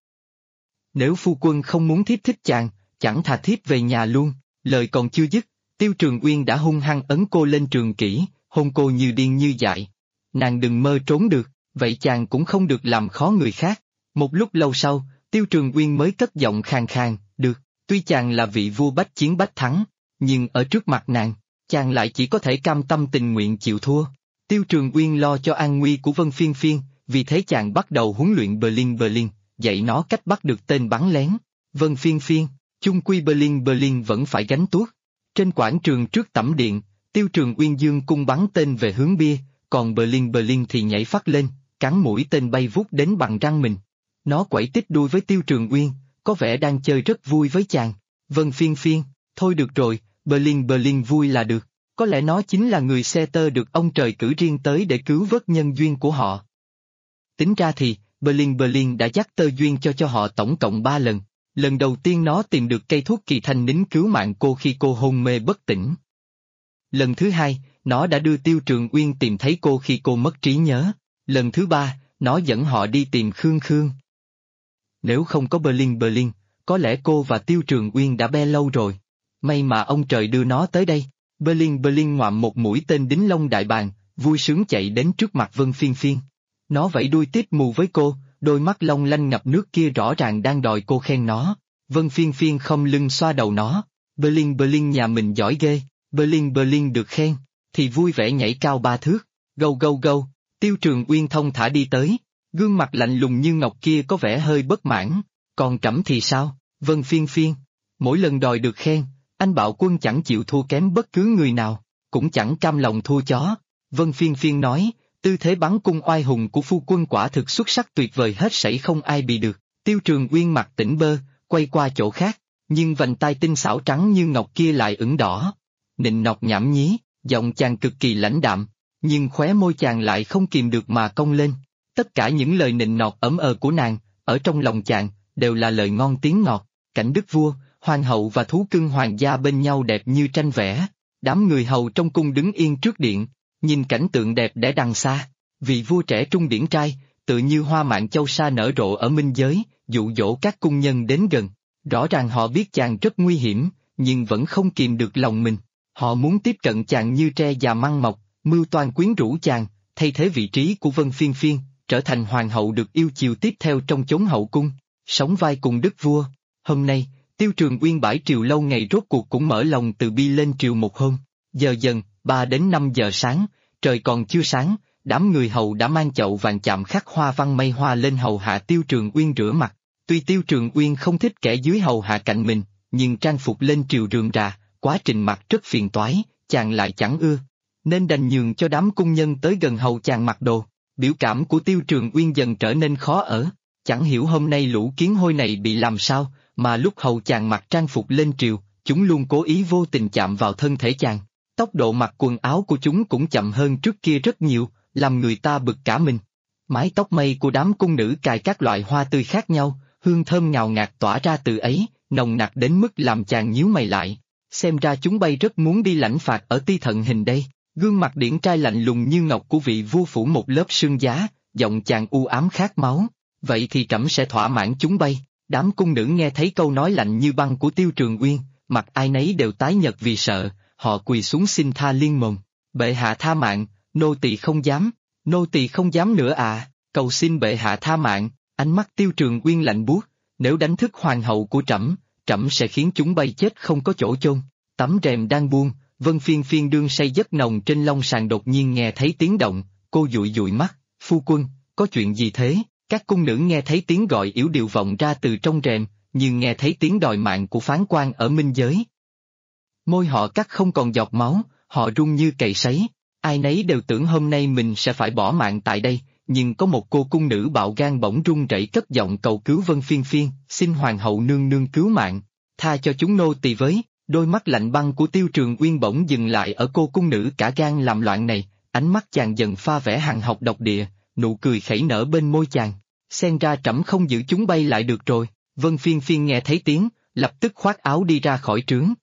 [SPEAKER 1] Nếu phu quân không muốn thiếp thích chàng, chẳng thà thiếp về nhà luôn. Lời còn chưa dứt, Tiêu Trường Uyên đã hung hăng ấn cô lên trường kỷ, hôn cô như điên như dại. Nàng đừng mơ trốn được, vậy chàng cũng không được làm khó người khác. Một lúc lâu sau, Tiêu Trường Uyên mới cất giọng khàn khàn, được, tuy chàng là vị vua bách chiến bách thắng, nhưng ở trước mặt nàng, chàng lại chỉ có thể cam tâm tình nguyện chịu thua. Tiêu Trường Uyên lo cho an nguy của Vân Phiên Phiên, vì thế chàng bắt đầu huấn luyện Berlin, dạy nó cách bắt được tên bắn lén. Vân Phiên Phiên, chung quy Berlin vẫn phải gánh tuốt. Trên quảng trường trước tẩm điện, Tiêu Trường Uyên dương cung bắn tên về hướng bia, còn Berlin thì nhảy phắt lên, cắn mũi tên bay vút đến bằng răng mình. Nó quẩy tít đuôi với Tiêu Trường Uyên, có vẻ đang chơi rất vui với chàng. Vân Phiên Phiên, thôi được rồi, Berlin vui là được, có lẽ nó chính là người xe tơ được ông trời cử riêng tới để cứu vớt nhân duyên của họ. Tính ra thì, Berlin đã dắt Tơ Duyên cho họ tổng cộng 3 lần. Lần đầu tiên nó tìm được cây thuốc kỳ thanh nín cứu mạng cô khi cô hôn mê bất tỉnh. Lần thứ hai, nó đã đưa Tiêu Trường Uyên tìm thấy cô khi cô mất trí nhớ. Lần thứ ba, nó dẫn họ đi tìm Khương Khương. Nếu không có Berlin, có lẽ cô và Tiêu Trường Uyên đã be lâu rồi. May mà ông trời đưa nó tới đây. Berlin ngoạm một mũi tên đính lông đại bàng, vui sướng chạy đến trước mặt Vân Phiên Phiên. Nó vẫy đuôi tít mù với cô, đôi mắt long lanh ngập nước kia rõ ràng đang đòi cô khen nó. Vân Phiên Phiên không lưng xoa đầu nó. Berlin nhà mình giỏi ghê. Berlin được khen, thì vui vẻ nhảy cao 3 thước. Gâu. Tiêu Trường Uyên thông thả đi tới. Gương mặt lạnh lùng như ngọc kia có vẻ hơi bất mãn. Còn trẫm thì sao? Vân Phiên Phiên. Mỗi lần đòi được khen, anh Bạo Quân chẳng chịu thua kém bất cứ người nào, cũng chẳng cam lòng thua chó. Vân Phiên Phiên nói, tư thế bắn cung oai hùng của phu quân quả thực xuất sắc tuyệt vời hết sảy không ai bị được. Tiêu Trường Uyên mặt tỉnh bơ, quay qua chỗ khác, nhưng vành tai tinh xảo trắng như ngọc kia lại ửng đỏ. Nịnh nọt nhảm nhí, giọng chàng cực kỳ lãnh đạm, nhưng khóe môi chàng lại không kìm được mà cong lên. Tất cả những lời nịnh nọt ẩm của nàng, ở trong lòng chàng, đều là lời ngon tiếng ngọt. Cảnh đức vua, hoàng hậu và thú cưng hoàng gia bên nhau đẹp như tranh vẽ. Đám người hầu trong cung đứng yên trước điện, nhìn cảnh tượng đẹp đẽ đằng xa. Vị vua trẻ trung điển trai, tự như hoa mạn châu sa nở rộ ở minh giới, dụ dỗ các cung nhân đến gần. Rõ ràng họ biết chàng rất nguy hiểm, nhưng vẫn không kìm được lòng mình. Họ muốn tiếp cận chàng như tre già măng mọc, mưu toan quyến rũ chàng, thay thế vị trí của Vân Phiên Phiên, trở thành hoàng hậu được yêu chiều tiếp theo trong chốn hậu cung, sống vai cùng đức vua. Hôm nay, Tiêu Trường Uyên bãi triều lâu ngày rốt cuộc cũng mở lòng từ bi lên triều một hôm. Giờ dần, 3 đến 5 giờ sáng, trời còn chưa sáng, đám người hầu đã mang chậu vàng chạm khắc hoa văn mây hoa lên hầu hạ Tiêu Trường Uyên rửa mặt. Tuy Tiêu Trường Uyên không thích kẻ dưới hầu hạ cạnh mình, nhưng trang phục lên triều rườm rà, quá trình mặc rất phiền toái, chàng lại chẳng ưa, nên đành nhường cho đám cung nhân tới gần hầu chàng mặc đồ. Biểu cảm của Tiêu Trường Uyên dần trở nên khó ở, chẳng hiểu hôm nay lũ kiến hôi này bị làm sao, mà lúc hầu chàng mặc trang phục lên triều, chúng luôn cố ý vô tình chạm vào thân thể chàng. Tốc độ mặc quần áo của chúng cũng chậm hơn trước kia rất nhiều, làm người ta bực cả mình. Mái tóc mây của đám cung nữ cài các loại hoa tươi khác nhau, hương thơm ngào ngạt tỏa ra từ ấy, nồng nặc đến mức làm chàng nhíu mày lại. Xem ra chúng bay rất muốn đi lãnh phạt ở Ti Thận Hình đây. Gương mặt điển trai lạnh lùng như ngọc của vị vua phủ một lớp sương giá, giọng chàng u ám khát máu. Vậy thì trẫm sẽ thỏa mãn chúng bay. Đám cung nữ nghe thấy câu nói lạnh như băng của Tiêu Trường Uyên, mặt ai nấy đều tái nhợt vì sợ, họ quỳ xuống xin tha liên mồm. Bệ hạ tha mạng, nô tỳ không dám, nô tỳ không dám nữa à, cầu xin bệ hạ tha mạng. Ánh mắt Tiêu Trường Uyên lạnh buốt, nếu đánh thức hoàng hậu của trẫm, trẫm sẽ khiến chúng bay chết không có chỗ chôn. Tấm rèm đang buông, Vân Phiên Phiên đương say giấc nồng trên long sàn đột nhiên nghe thấy tiếng động, cô dụi dụi mắt, phu quân, có chuyện gì thế? Các cung nữ nghe thấy tiếng gọi yếu điệu vọng ra từ trong rèm, nhưng nghe thấy tiếng đòi mạng của phán quan ở minh giới. Môi họ cắt không còn giọt máu, họ run như cày sấy, ai nấy đều tưởng hôm nay mình sẽ phải bỏ mạng tại đây, nhưng có một cô cung nữ bạo gan bỗng run rẩy cất giọng cầu cứu Vân Phiên Phiên, xin hoàng hậu nương nương cứu mạng, tha cho chúng nô tỳ với. Đôi mắt lạnh băng của Tiêu Trường Uyên bỗng dừng lại ở cô cung nữ cả gan làm loạn này, ánh mắt chàng dần pha vẻ hằn học độc địa, nụ cười khẩy nở bên môi chàng. Xem ra trẫm không giữ chúng bay lại được rồi. Vân Phiên Phiên nghe thấy tiếng, lập tức khoác áo đi ra khỏi trướng.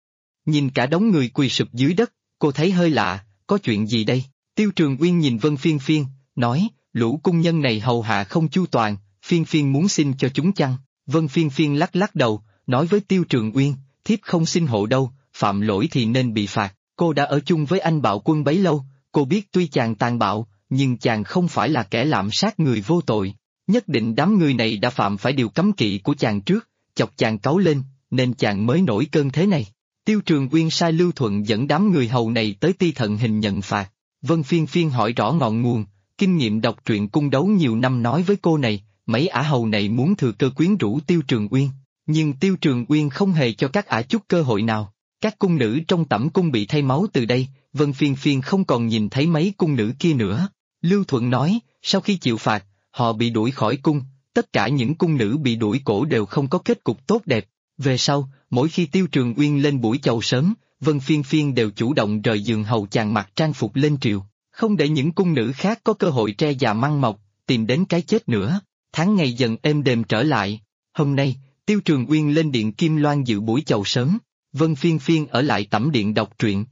[SPEAKER 1] Nhìn cả đống người quỳ sụp dưới đất, cô thấy hơi lạ, có chuyện gì đây? Tiêu Trường Uyên nhìn Vân Phiên Phiên, nói, lũ cung nhân này hầu hạ không chu toàn, Phiên Phiên muốn xin cho chúng chăng? Vân Phiên Phiên lắc lắc đầu, nói với Tiêu Trường Uyên, thiếp không xin hộ đâu, phạm lỗi thì nên bị phạt. Cô đã ở chung với anh Bạo Quân bấy lâu, cô biết tuy chàng tàn bạo, nhưng chàng không phải là kẻ lạm sát người vô tội. Nhất định đám người này đã phạm phải điều cấm kỵ của chàng trước, chọc chàng cáu lên, nên chàng mới nổi cơn thế này. Tiêu Trường Uyên sai Lưu Thuận dẫn đám người hầu này tới Ti Thận Hình nhận phạt. Vân Phiên Phiên hỏi rõ ngọn nguồn, kinh nghiệm đọc truyện cung đấu nhiều năm nói với cô này, mấy ả hầu này muốn thừa cơ quyến rũ Tiêu Trường Uyên, nhưng Tiêu Trường Uyên không hề cho các ả chút cơ hội nào. Các cung nữ trong tẩm cung bị thay máu từ đây, Vân Phiên Phiên không còn nhìn thấy mấy cung nữ kia nữa. Lưu Thuận nói, sau khi chịu phạt, họ bị đuổi khỏi cung, tất cả những cung nữ bị đuổi cổ đều không có kết cục tốt đẹp. Về sau, mỗi khi Tiêu Trường Uyên lên buổi chầu sớm, Vân Phiên Phiên đều chủ động rời giường hầu chàng mặc trang phục lên triều, không để những cung nữ khác có cơ hội tre già măng mọc, tìm đến cái chết nữa. tháng ngày dần êm đềm trở lại. Hôm nay, Tiêu Trường Uyên lên điện Kim Loan dự buổi chầu sớm, Vân Phiên Phiên ở lại tẩm điện đọc truyện.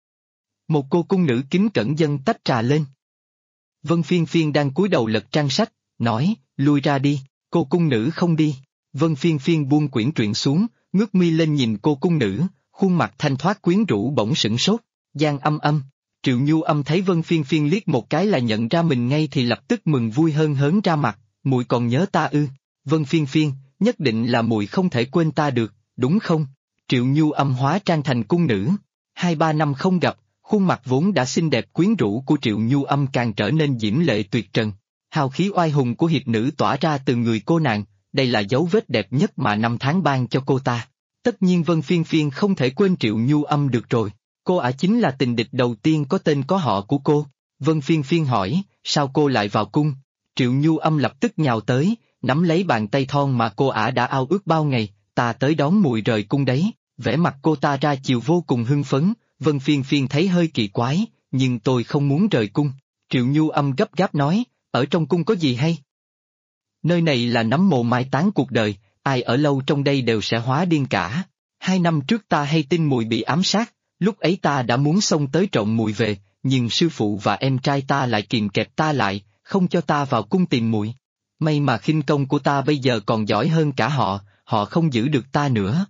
[SPEAKER 1] Một cô cung nữ kính cẩn dâng tách trà lên. Vân Phiên Phiên đang cúi đầu lật trang sách, nói, lui ra đi, cô cung nữ không đi. Vân Phiên Phiên buông quyển truyện xuống, ngước mi lên nhìn cô cung nữ, khuôn mặt thanh thoát quyến rũ bỗng sửng sốt. Giang Âm Âm, Triệu Nhu Âm thấy Vân Phiên Phiên liếc một cái là nhận ra mình ngay thì lập tức mừng vui hơn hớn ra mặt, muội còn nhớ ta ư? Vân Phiên Phiên, nhất định là muội không thể quên ta được, đúng không? Triệu Nhu Âm hóa trang thành cung nữ, 2-3 năm không gặp, khuôn mặt vốn đã xinh đẹp quyến rũ của Triệu Nhu Âm càng trở nên diễm lệ tuyệt trần. Hào khí oai hùng của hiệp nữ tỏa ra từ người cô nàng, đây là dấu vết đẹp nhất mà năm tháng ban cho cô ta. Tất nhiên Vân Phiên Phiên không thể quên Triệu Nhu Âm được rồi, cô ả chính là tình địch đầu tiên có tên có họ của cô. Vân Phiên Phiên hỏi, sao cô lại vào cung? Triệu Nhu Âm lập tức nhào tới, nắm lấy bàn tay thon mà cô ả đã ao ước bao ngày, ta tới đón muội rời cung đấy. Vẻ mặt cô ta ra chiều vô cùng hưng phấn. Vân Phiên Phiên thấy hơi kỳ quái, nhưng tôi không muốn rời cung. Triệu Nhu Âm gấp gáp nói, ở trong cung có gì hay? Nơi này là nấm mồ mai táng cuộc đời, ai ở lâu trong đây đều sẽ hóa điên cả. 2 năm trước ta hay tin muội bị ám sát, lúc ấy ta đã muốn xông tới trộm muội về, nhưng sư phụ và em trai ta lại kìm kẹp ta lại, không cho ta vào cung tìm muội. May mà khinh công của ta bây giờ còn giỏi hơn cả họ, họ không giữ được ta nữa.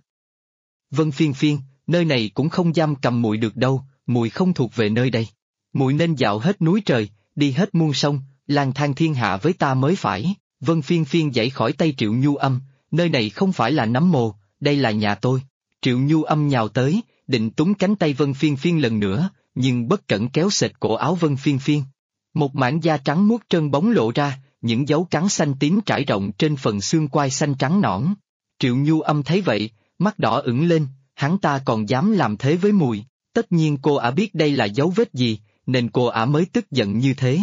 [SPEAKER 1] Vân Phiên Phiên, nơi này cũng không giam cầm muội được đâu, muội không thuộc về nơi đây. Muội nên dạo hết núi trời, đi hết muôn sông, lang thang thiên hạ với ta mới phải. Vân Phiên Phiên giãy khỏi tay Triệu Nhu Âm, nơi này không phải là nấm mồ, đây là nhà tôi. Triệu Nhu Âm nhào tới, định túm cánh tay Vân Phiên Phiên lần nữa, nhưng bất cẩn kéo xệt cổ áo Vân Phiên Phiên. Một mảng da trắng muốt trơn bóng lộ ra, những dấu cắn xanh tím trải rộng trên phần xương quai xanh trắng nõn. Triệu Nhu Âm thấy vậy, mắt đỏ ửng lên, hắn ta còn dám làm thế với muội. Tất nhiên cô ả biết đây là dấu vết gì, nên cô ả mới tức giận như thế.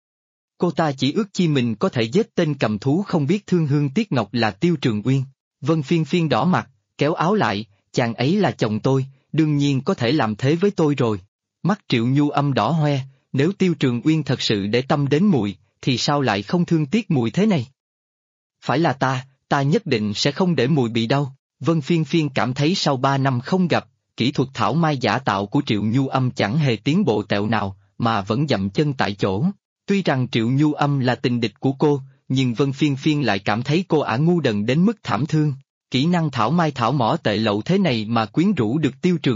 [SPEAKER 1] Cô ta chỉ ước chi mình có thể giết tên cầm thú không biết thương hương tiếc ngọc là Tiêu Trường Uyên. Vân Phiên Phiên đỏ mặt, kéo áo lại, chàng ấy là chồng tôi, đương nhiên có thể làm thế với tôi rồi. Mắt Triệu Nhu Âm đỏ hoe, nếu Tiêu Trường Uyên thật sự để tâm đến muội, thì sao lại không thương tiếc muội thế này? Phải là ta nhất định sẽ không để muội bị đau. Vân Phiên Phiên cảm thấy sau 3 năm không gặp, kỹ thuật thảo mai giả tạo của Triệu Nhu Âm chẳng hề tiến bộ tẹo nào, mà vẫn dậm chân tại chỗ. Tuy rằng Triệu Nhu Âm là tình địch của cô, nhưng Vân Phiên Phiên lại cảm thấy cô ả ngu đần đến mức thảm thương. Kỹ năng thảo mai thảo mỏ tệ lậu thế này mà quyến rũ được Tiêu Trường.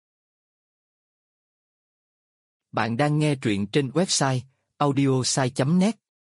[SPEAKER 1] Bạn đang nghe truyện trên website audiosai.net.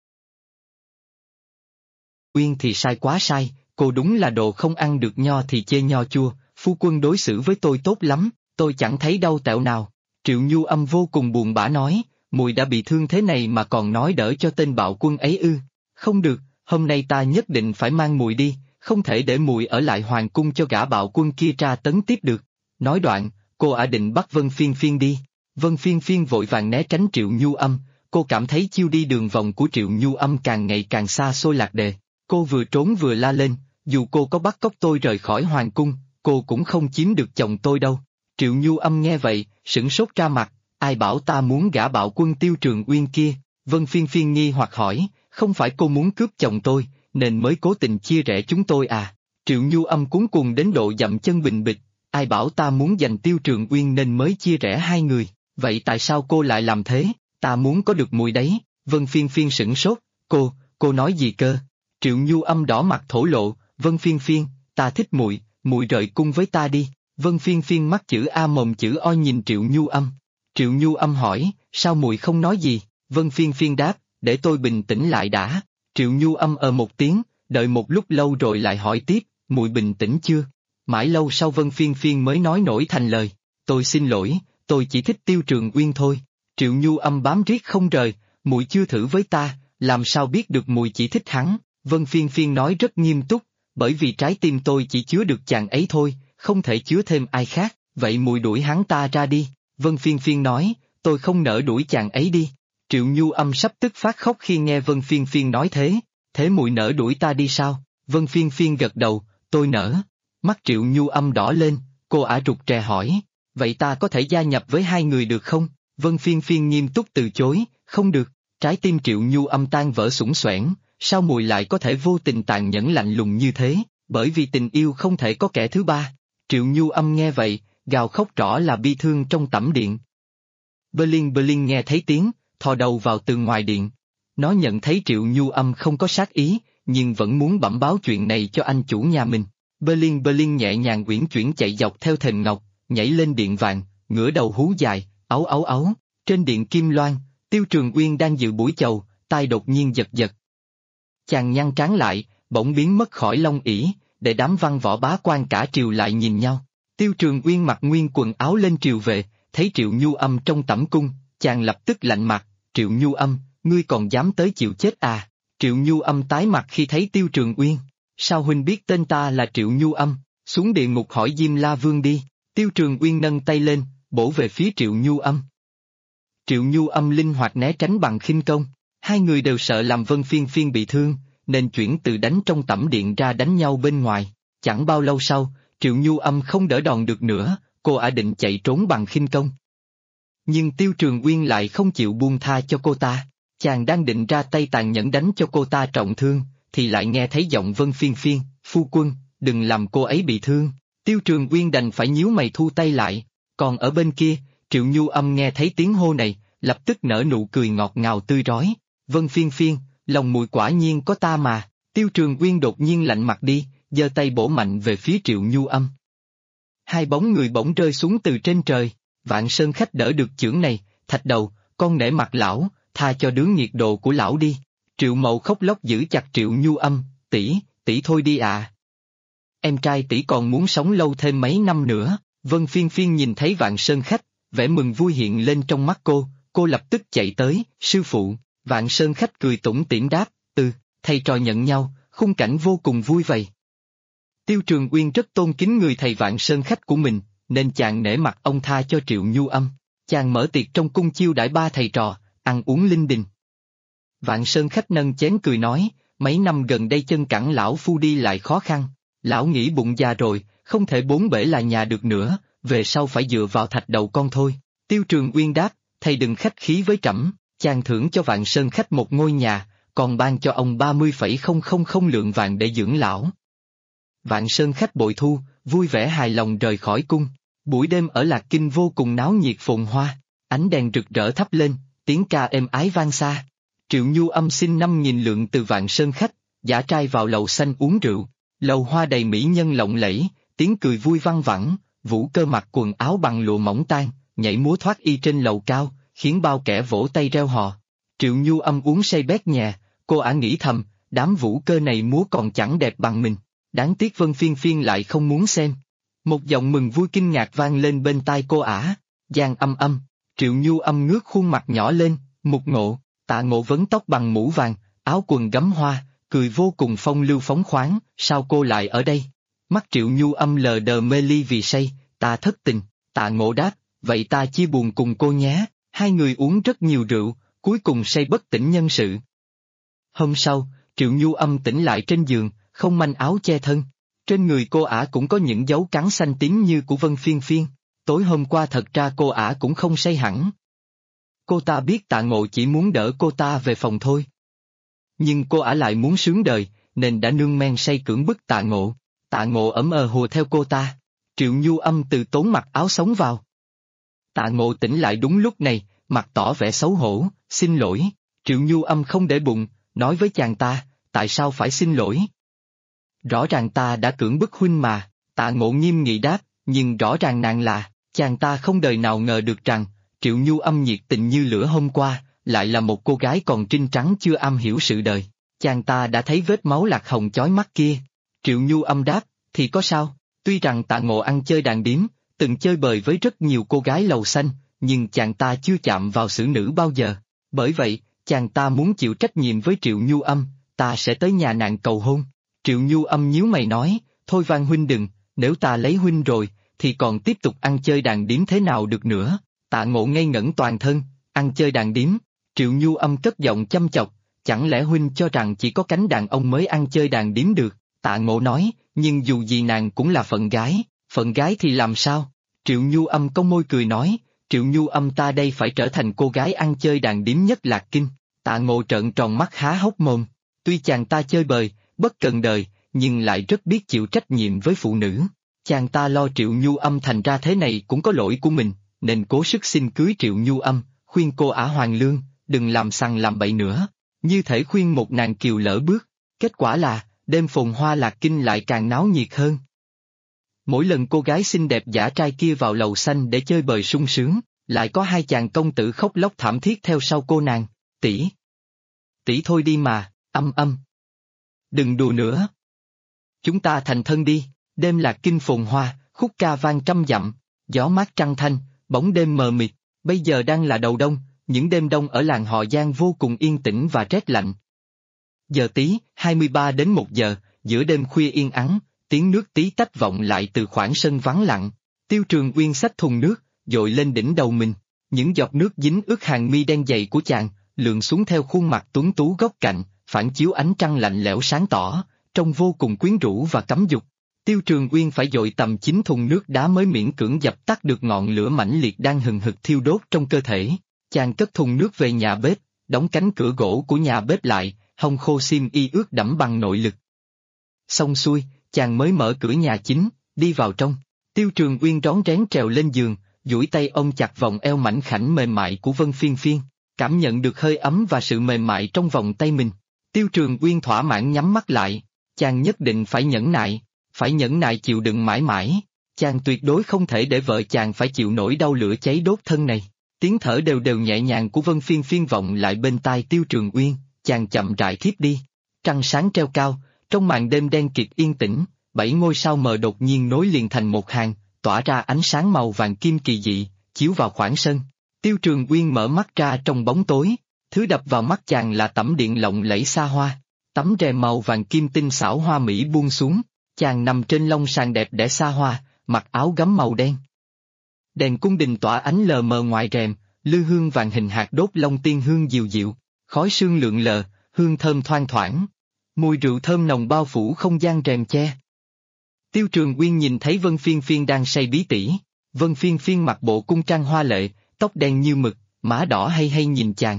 [SPEAKER 1] Uyên thì sai quá sai, cô đúng là đồ không ăn được nho thì chê nho chua, phu quân đối xử với tôi tốt lắm, tôi chẳng thấy đau tẹo nào. Triệu Nhu Âm vô cùng buồn bã nói, muội đã bị thương thế này mà còn nói đỡ cho tên bạo quân ấy ư? Không được, hôm nay ta nhất định phải mang muội đi, không thể để muội ở lại hoàng cung cho gã bạo quân kia tra tấn tiếp được. Nói đoạn, cô ả định bắt Vân Phiên Phiên đi. Vân Phiên Phiên vội vàng né tránh Triệu Nhu Âm, cô cảm thấy chiêu đi đường vòng của Triệu Nhu Âm càng ngày càng xa xôi lạc đề. Cô vừa trốn vừa la lên, dù cô có bắt cóc tôi rời khỏi hoàng cung, cô cũng không chiếm được chồng tôi đâu. Triệu Nhu Âm nghe vậy, sửng sốt ra mặt, ai bảo ta muốn gả bạo quân Tiêu Trường Uyên kia? Vân Phiên Phiên nghi hoặc hỏi, không phải cô muốn cướp chồng tôi, nên mới cố tình chia rẽ chúng tôi à? Triệu Nhu Âm cuống cuồng đến độ dậm chân bình bịch, ai bảo ta muốn giành Tiêu Trường Uyên nên mới chia rẽ hai người, vậy tại sao cô lại làm thế? Ta muốn có được muội đấy. Vân Phiên Phiên sửng sốt, cô nói gì cơ? Triệu Nhu Âm đỏ mặt thổ lộ, Vân Phiên Phiên, ta thích muội, muội rời cung với ta đi. Vân Phiên Phiên mắt chữ A mồm chữ O nhìn Triệu Nhu Âm. Triệu Nhu Âm hỏi, sao muội không nói gì? Vân Phiên Phiên đáp, để tôi bình tĩnh lại đã. Triệu Nhu Âm một tiếng, đợi một lúc lâu rồi lại hỏi tiếp, muội bình tĩnh chưa? Mãi lâu sau Vân Phiên Phiên mới nói nổi thành lời, tôi xin lỗi, tôi chỉ thích Tiêu Trường Uyên thôi. Triệu Nhu Âm bám riết không rời, muội chưa thử với ta, làm sao biết được muội chỉ thích hắn? Vân Phiên Phiên nói rất nghiêm túc, bởi vì trái tim tôi chỉ chứa được chàng ấy thôi, không thể chứa thêm ai khác, vậy muội đuổi hắn ta ra đi. Vân Phiên Phiên nói, tôi không nỡ đuổi chàng ấy đi. Triệu Nhu Âm sắp tức phát khóc khi nghe Vân Phiên Phiên nói thế muội nỡ đuổi ta đi sao? Vân Phiên Phiên gật đầu, tôi nỡ. Mắt Triệu Nhu Âm đỏ lên, cô ả rụt rè hỏi, vậy ta có thể gia nhập với hai người được không? Vân Phiên Phiên nghiêm túc từ chối, không được. Trái tim Triệu Nhu Âm tan vỡ sũng xoẻn, sao muội lại có thể vô tình tàn nhẫn lạnh lùng như thế, bởi vì tình yêu không thể có kẻ thứ ba. Triệu Nhu Âm nghe vậy, gào khóc rõ là bi thương trong tẩm điện. Berlin nghe thấy tiếng, thò đầu vào từ ngoài điện. Nó nhận thấy Triệu Nhu Âm không có sát ý, nhưng vẫn muốn bẩm báo chuyện này cho anh chủ nhà mình. Berlin nhẹ nhàng uyển chuyển chạy dọc theo thềm ngọc, nhảy lên điện vàng, ngửa đầu hú dài, áo áo áo. Trên điện kim loan, Tiêu Trường Uyên đang dự buổi chầu, tai đột nhiên giật giật. Chàng nhăn trán lại, bỗng biến mất khỏi long ỷ, để đám văn võ bá quan cả triều lại nhìn nhau. Tiêu Trường Uyên mặc nguyên quần áo lên triều về, thấy Triệu Nhu Âm trong tẩm cung, chàng lập tức lạnh mặt, Triệu Nhu Âm, ngươi còn dám tới chịu chết à? Triệu Nhu Âm tái mặt khi thấy Tiêu Trường Uyên, sao huynh biết tên ta là Triệu Nhu Âm, xuống địa ngục hỏi Diêm La Vương đi. Tiêu Trường Uyên nâng tay lên, bổ về phía Triệu Nhu Âm. Triệu Nhu Âm linh hoạt né tránh bằng khinh công, hai người đều sợ làm Vân Phiên Phiên bị thương, nên chuyển từ đánh trong tẩm điện ra đánh nhau bên ngoài. Chẳng bao lâu sau, Triệu Nhu Âm không đỡ đòn được nữa, cô ả định chạy trốn bằng khinh công. Nhưng Tiêu Trường Uyên lại không chịu buông tha cho cô ta, chàng đang định ra tay tàn nhẫn đánh cho cô ta trọng thương, thì lại nghe thấy giọng Vân Phiên Phiên, phu quân, đừng làm cô ấy bị thương. Tiêu Trường Uyên đành phải nhíu mày thu tay lại, còn ở bên kia, Triệu Nhu Âm nghe thấy tiếng hô này, lập tức nở nụ cười ngọt ngào tươi rói. Vân Phiên Phiên, lòng muội quả nhiên có ta mà. Tiêu Trường Uyên đột nhiên lạnh mặt đi, giơ tay bổ mạnh về phía Triệu Nhu Âm. Hai bóng người bỗng rơi xuống từ trên trời, Vạn Sơn Khách đỡ được chưởng này, Thạch Đầu, con nể mặt lão, tha cho đứa nhiệt độ của lão đi. Triệu Mậu khóc lóc giữ chặt Triệu Nhu Âm, tỷ thôi đi à. Em trai tỷ còn muốn sống lâu thêm mấy năm nữa. Vân Phiên Phiên nhìn thấy Vạn Sơn Khách, vẻ mừng vui hiện lên trong mắt cô lập tức chạy tới, sư phụ. Vạn Sơn Khách cười tủm tỉm đáp, thầy trò nhận nhau, khung cảnh vô cùng vui vầy. Tiêu Trường Uyên rất tôn kính người thầy Vạn Sơn Khách của mình, nên chàng nể mặt ông tha cho Triệu Nhu Âm. Chàng mở tiệc trong cung chiêu đãi ba thầy trò, ăn uống linh đình. Vạn Sơn Khách nâng chén cười nói, mấy năm gần đây chân cẳng lão phu đi lại khó khăn, lão nghĩ bụng già rồi, không thể bốn bể là nhà được nữa, về sau phải dựa vào Thạch Đầu con thôi. Tiêu Trường Uyên đáp, thầy đừng khách khí với trẫm, chàng thưởng cho Vạn Sơn Khách một ngôi nhà, còn ban cho ông 30,000 lượng vàng để dưỡng lão. Vạn Sơn Khách bội thu, vui vẻ hài lòng rời khỏi cung. Buổi đêm ở Lạc Kinh vô cùng náo nhiệt phồn hoa, ánh đèn rực rỡ thắp lên, tiếng ca êm ái vang xa. Triệu Nhu Âm xin 5.000 lượng từ Vạn Sơn Khách, giả trai vào lầu xanh uống rượu, lầu hoa đầy mỹ nhân lộng lẫy, tiếng cười vui văng vẳng, Vũ Cơ mặc quần áo bằng lụa mỏng tan, nhảy múa thoát y trên lầu cao, khiến bao kẻ vỗ tay reo hò. Triệu Nhu Âm uống say bét nhè, cô ả nghĩ thầm, đám Vũ Cơ này múa còn chẳng đẹp bằng mình, đáng tiếc Vân Phiên Phiên lại không muốn xem. Một giọng mừng vui kinh ngạc vang lên bên tai cô ả, Giang Âm. Triệu Nhu Âm ngước khuôn mặt nhỏ lên, Mục Ngộ. Tạ Ngộ vấn tóc bằng mũ vàng, áo quần gấm hoa, cười vô cùng phong lưu phóng khoáng, sao cô lại ở đây? Mắt Triệu Nhu Âm lờ đờ mê ly vì say, ta thất tình. Tạ Ngộ đáp, vậy ta chia buồn cùng cô nhé. Hai người uống rất nhiều rượu, cuối cùng say bất tỉnh nhân sự. Hôm sau, Triệu Nhu Âm tỉnh lại trên giường, không manh áo che thân. Trên người cô ả cũng có những dấu cắn xanh tím như của Vân Phiên Phiên. Tối hôm qua thật ra cô ả cũng không say hẳn. Cô ta biết Tạ Ngộ chỉ muốn đỡ cô ta về phòng thôi. Nhưng cô ả lại muốn sướng đời, nên đã nương men say cưỡng bức Tạ Ngộ. Tạ Ngộ ẩm hùa theo cô ta. Triệu Nhu Âm từ tốn mặc áo sống vào. Tạ Ngộ tỉnh lại đúng lúc này, mặt tỏ vẻ xấu hổ, xin lỗi. Triệu Nhu Âm không để bụng, nói với chàng ta, tại sao phải xin lỗi? Rõ ràng ta đã cưỡng bức huynh mà. Tạ Ngộ nghiêm nghị đáp, nhưng rõ ràng nàng là, chàng ta không đời nào ngờ được rằng, Triệu Nhu Âm nhiệt tình như lửa hôm qua, lại là một cô gái còn trinh trắng chưa am hiểu sự đời. Chàng ta đã thấy vết máu lạc hồng chói mắt kia. Triệu Nhu Âm đáp, thì có sao, tuy rằng Tạ Ngộ ăn chơi đàn điếm, từng chơi bời với rất nhiều cô gái lầu xanh, nhưng chàng ta chưa chạm vào xử nữ bao giờ. Bởi vậy, chàng ta muốn chịu trách nhiệm với Triệu Nhu Âm, ta sẽ tới nhà nàng cầu hôn. Triệu Nhu Âm nhíu mày nói, thôi Van huynh đừng, nếu ta lấy huynh rồi, thì còn tiếp tục ăn chơi đàn điếm thế nào được nữa. Tạ Ngộ ngây ngẩn toàn thân, ăn chơi đàn điếm. Triệu Nhu Âm cất giọng chăm chọc, chẳng lẽ huynh cho rằng chỉ có cánh đàn ông mới ăn chơi đàn điếm được? Tạ Ngộ nói, nhưng dù gì nàng cũng là phận gái thì làm sao? Triệu Nhu Âm cong môi cười nói, Triệu Nhu Âm ta đây phải trở thành cô gái ăn chơi đàn điếm nhất Lạc Kinh. Tạ Ngộ trợn tròn mắt há hốc mồm, Tuy chàng ta chơi bời, bất cần đời, nhưng lại rất biết chịu trách nhiệm với phụ nữ. Chàng ta lo Triệu Nhu Âm thành ra thế này cũng có lỗi của mình, nên cố sức xin cưới Triệu Nhu Âm, khuyên cô ả Hoàng Lương, đừng làm sằng làm bậy nữa, như thể khuyên một nàng kiều lỡ bước. Kết quả là, đêm phồn hoa lạc kinh lại càng náo nhiệt hơn. Mỗi lần cô gái xinh đẹp dã trai kia vào lầu xanh để chơi bời sung sướng, lại có hai chàng công tử khóc lóc thảm thiết theo sau cô nàng. Tỷ, tỷ thôi đi mà, âm. Đừng đùa nữa. Chúng ta thành thân đi. Đêm lạc kinh phồn hoa, khúc ca vang trăm dặm, gió mát trăng thanh, bóng đêm mờ mịt. Bây giờ đang là đầu đông, những đêm đông ở làng họ Giang vô cùng yên tĩnh và rét lạnh. Giờ tí, 23 đến 1 giờ, giữa đêm khuya yên ắng, tiếng nước tí tách vọng lại từ khoảng sân vắng lặng. Tiêu Trường Uyên xách thùng nước, dội lên đỉnh đầu mình. Những giọt nước dính ướt hàng mi đen dày của chàng, lượn xuống theo khuôn mặt tuấn tú góc cạnh, phản chiếu ánh trăng lạnh lẽo sáng tỏ, trông vô cùng quyến rũ và cấm dục. Tiêu Trường Uyên phải dội tầm 9 thùng nước đá mới miễn cưỡng dập tắt được ngọn lửa mãnh liệt đang hừng hực thiêu đốt trong cơ thể. Chàng cất thùng nước về nhà bếp, đóng cánh cửa gỗ của nhà bếp lại, hông khô xiêm y ướt đẫm bằng nội lực. Xong xuôi, chàng mới mở cửa nhà chính, đi vào trong. Tiêu Trường Uyên rón rén trèo lên giường, duỗi tay ôm chặt vòng eo mảnh khảnh mềm mại của Vân Phiên Phiên, cảm nhận được hơi ấm và sự mềm mại trong vòng tay mình. Tiêu Trường Uyên thỏa mãn nhắm mắt lại, chàng nhất định phải nhẫn nại chịu đựng mãi mãi, chàng tuyệt đối không thể để vợ chàng phải chịu nổi đau lửa cháy đốt thân này. Tiếng thở đều đều nhẹ nhàng của Vân Phiên Phiên vọng lại bên tai Tiêu Trường Uyên, chàng chậm rãi thiếp đi. Trăng sáng treo cao, trong màn đêm đen kịt yên tĩnh, 7 ngôi sao mờ đột nhiên nối liền thành một hàng, tỏa ra ánh sáng màu vàng kim kỳ dị, chiếu vào khoảng sân. Tiêu Trường Uyên mở mắt ra trong bóng tối, thứ đập vào mắt chàng là tấm điện lộng lẫy xa hoa, tấm rèm màu vàng kim tinh xảo hoa mỹ buông xuống, chàng nằm trên lông sàn đẹp đẽ xa hoa, mặc áo gấm màu đen. Đèn cung đình tỏa ánh lờ mờ ngoài rèm, lư hương vàng hình hạt đốt lông tiên hương dịu dịu, khói sương lượn lờ, hương thơm thoang thoảng. Mùi rượu thơm nồng bao phủ không gian rèm che. Tiêu Trường Uyên nhìn thấy Vân Phiên Phiên đang say bí tỉ. Vân Phiên Phiên mặc bộ cung trang hoa lệ, tóc đen như mực, má đỏ hay hay nhìn chàng.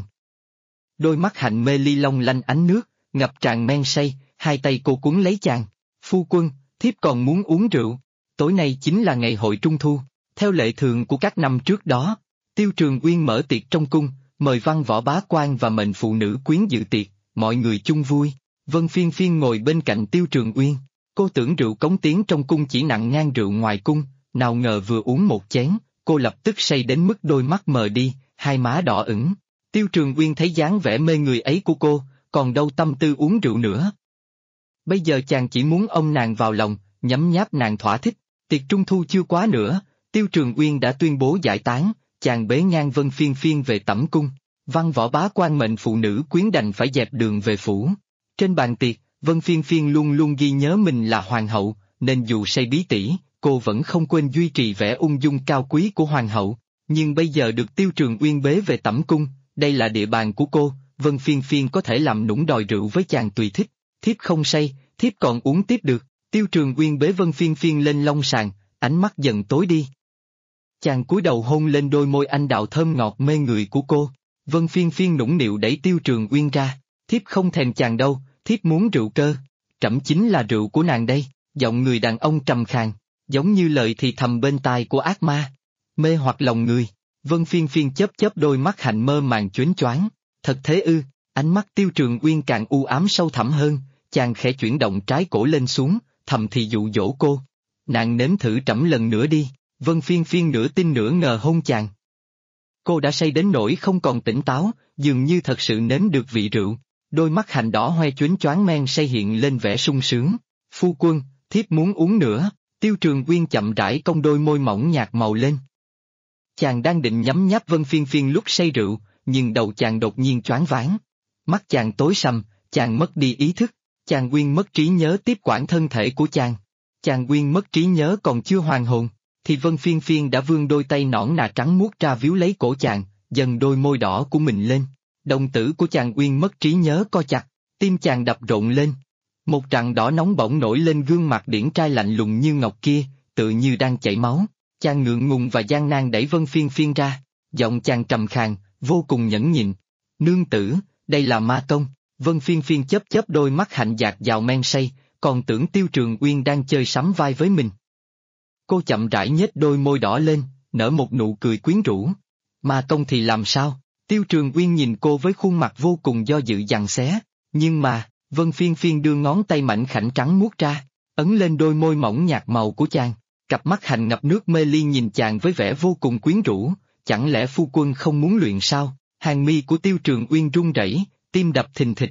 [SPEAKER 1] Đôi mắt hạnh mê ly long lanh ánh nước, ngập tràn men say, hai tay cô cuốn lấy chàng. Phu quân, thiếp còn muốn uống rượu. Tối nay chính là ngày hội trung thu. Theo lệ thường của các năm trước đó, Tiêu Trường Uyên mở tiệc trong cung, mời văn võ bá quan và mệnh phụ nữ quyến dự tiệc, mọi người chung vui. Vân Phiên Phiên ngồi bên cạnh Tiêu Trường Uyên, cô tưởng rượu cống tiến trong cung chỉ nặng ngang rượu ngoài cung, nào ngờ vừa uống một chén, cô lập tức say đến mức đôi mắt mờ đi, hai má đỏ ửng. Tiêu Trường Uyên thấy dáng vẻ mê người ấy của cô, còn đâu tâm tư uống rượu nữa. Bây giờ chàng chỉ muốn ôm nàng vào lòng, nhấm nháp nàng thỏa thích. Tiệc trung thu chưa quá nữa, Tiêu Trường Uyên đã tuyên bố giải tán, chàng bế ngang Vân Phiên Phiên về tẩm cung, văn võ bá quan mệnh phụ nữ quyến đành phải dẹp đường về phủ. Trên bàn tiệc, Vân Phiên Phiên luôn luôn ghi nhớ mình là hoàng hậu, nên dù say bí tỉ, cô vẫn không quên duy trì vẻ ung dung cao quý của hoàng hậu. Nhưng bây giờ được Tiêu Trường Uyên bế về tẩm cung, đây là địa bàn của cô, Vân Phiên Phiên có thể làm nũng đòi rượu với chàng tùy thích. Thiếp không say, thiếp còn uống tiếp được. Tiêu Trường Uyên bế Vân Phiên Phiên lên long sàn, ánh mắt dần tối đi. Chàng cúi đầu hôn lên đôi môi anh đào thơm ngọt mê người của cô. Vân Phiên Phiên nũng nịu đẩy Tiêu Trường Uyên ra. Thiếp không thèm chàng đâu, thiếp muốn rượu cơ. Trẫm chính là rượu của nàng đây. Giọng người đàn ông trầm khàn, giống như lời thì thầm bên tai của ác ma. Mê hoặc lòng người. Vân Phiên Phiên chớp chớp đôi mắt hạnh mơ màng chónh choáng. Thật thế ư? Ánh mắt Tiêu Trường Uyên càng u ám sâu thẳm hơn. Chàng khẽ chuyển động trái cổ lên xuống, thầm thì dụ dỗ cô. Nàng nếm thử trẫm lần nữa đi. Vân Phiên Phiên nửa tin nửa ngờ hôn chàng. Cô đã say đến nỗi không còn tỉnh táo, dường như thật sự nếm được vị rượu. Đôi mắt hạnh đỏ hoe chónh choáng men say hiện lên vẻ sung sướng. Phu quân, thiếp muốn uống nữa. Tiêu Trường Uyên chậm rãi cong đôi môi mỏng nhạt màu lên. Chàng đang định nhấm nháp Vân Phiên Phiên lúc say rượu, nhưng đầu chàng đột nhiên choáng váng. Mắt chàng tối sầm, chàng mất đi ý thức. Chàng Uyên mất trí nhớ tiếp quản thân thể của chàng. Chàng Uyên mất trí nhớ còn chưa hoàn hồn, thì Vân Phiên Phiên đã vươn đôi tay nõn nà trắng muốt ra víu lấy cổ chàng, dần đôi môi đỏ của mình lên. Đồng tử của chàng Uyên mất trí nhớ co chặt, tim chàng đập rộn lên. Một tràng đỏ nóng bỏng nổi lên gương mặt điển trai lạnh lùng như ngọc kia, tự như đang chảy máu. Chàng ngượng ngùng và gian nan đẩy Vân Phiên Phiên ra, giọng chàng trầm khàn, vô cùng nhẫn nhịn. Nương tử, đây là ma công, Vân Phiên Phiên chớp chớp đôi mắt hạnh dạt vào men say, còn tưởng Tiêu Trường Uyên đang chơi sắm vai với mình. Cô chậm rãi nhếch đôi môi đỏ lên, nở một nụ cười quyến rũ. Ma công thì làm sao? Tiêu Trường Uyên nhìn cô với khuôn mặt vô cùng do dự giằng xé, nhưng mà, Vân Phiên Phiên đưa ngón tay mảnh khảnh trắng muốt ra, ấn lên đôi môi mỏng nhạt màu của chàng, cặp mắt hạnh ngập nước mê ly nhìn chàng với vẻ vô cùng quyến rũ, chẳng lẽ phu quân không muốn luyện sao? Hàng mi của Tiêu Trường Uyên run rẩy, tim đập thình thịch.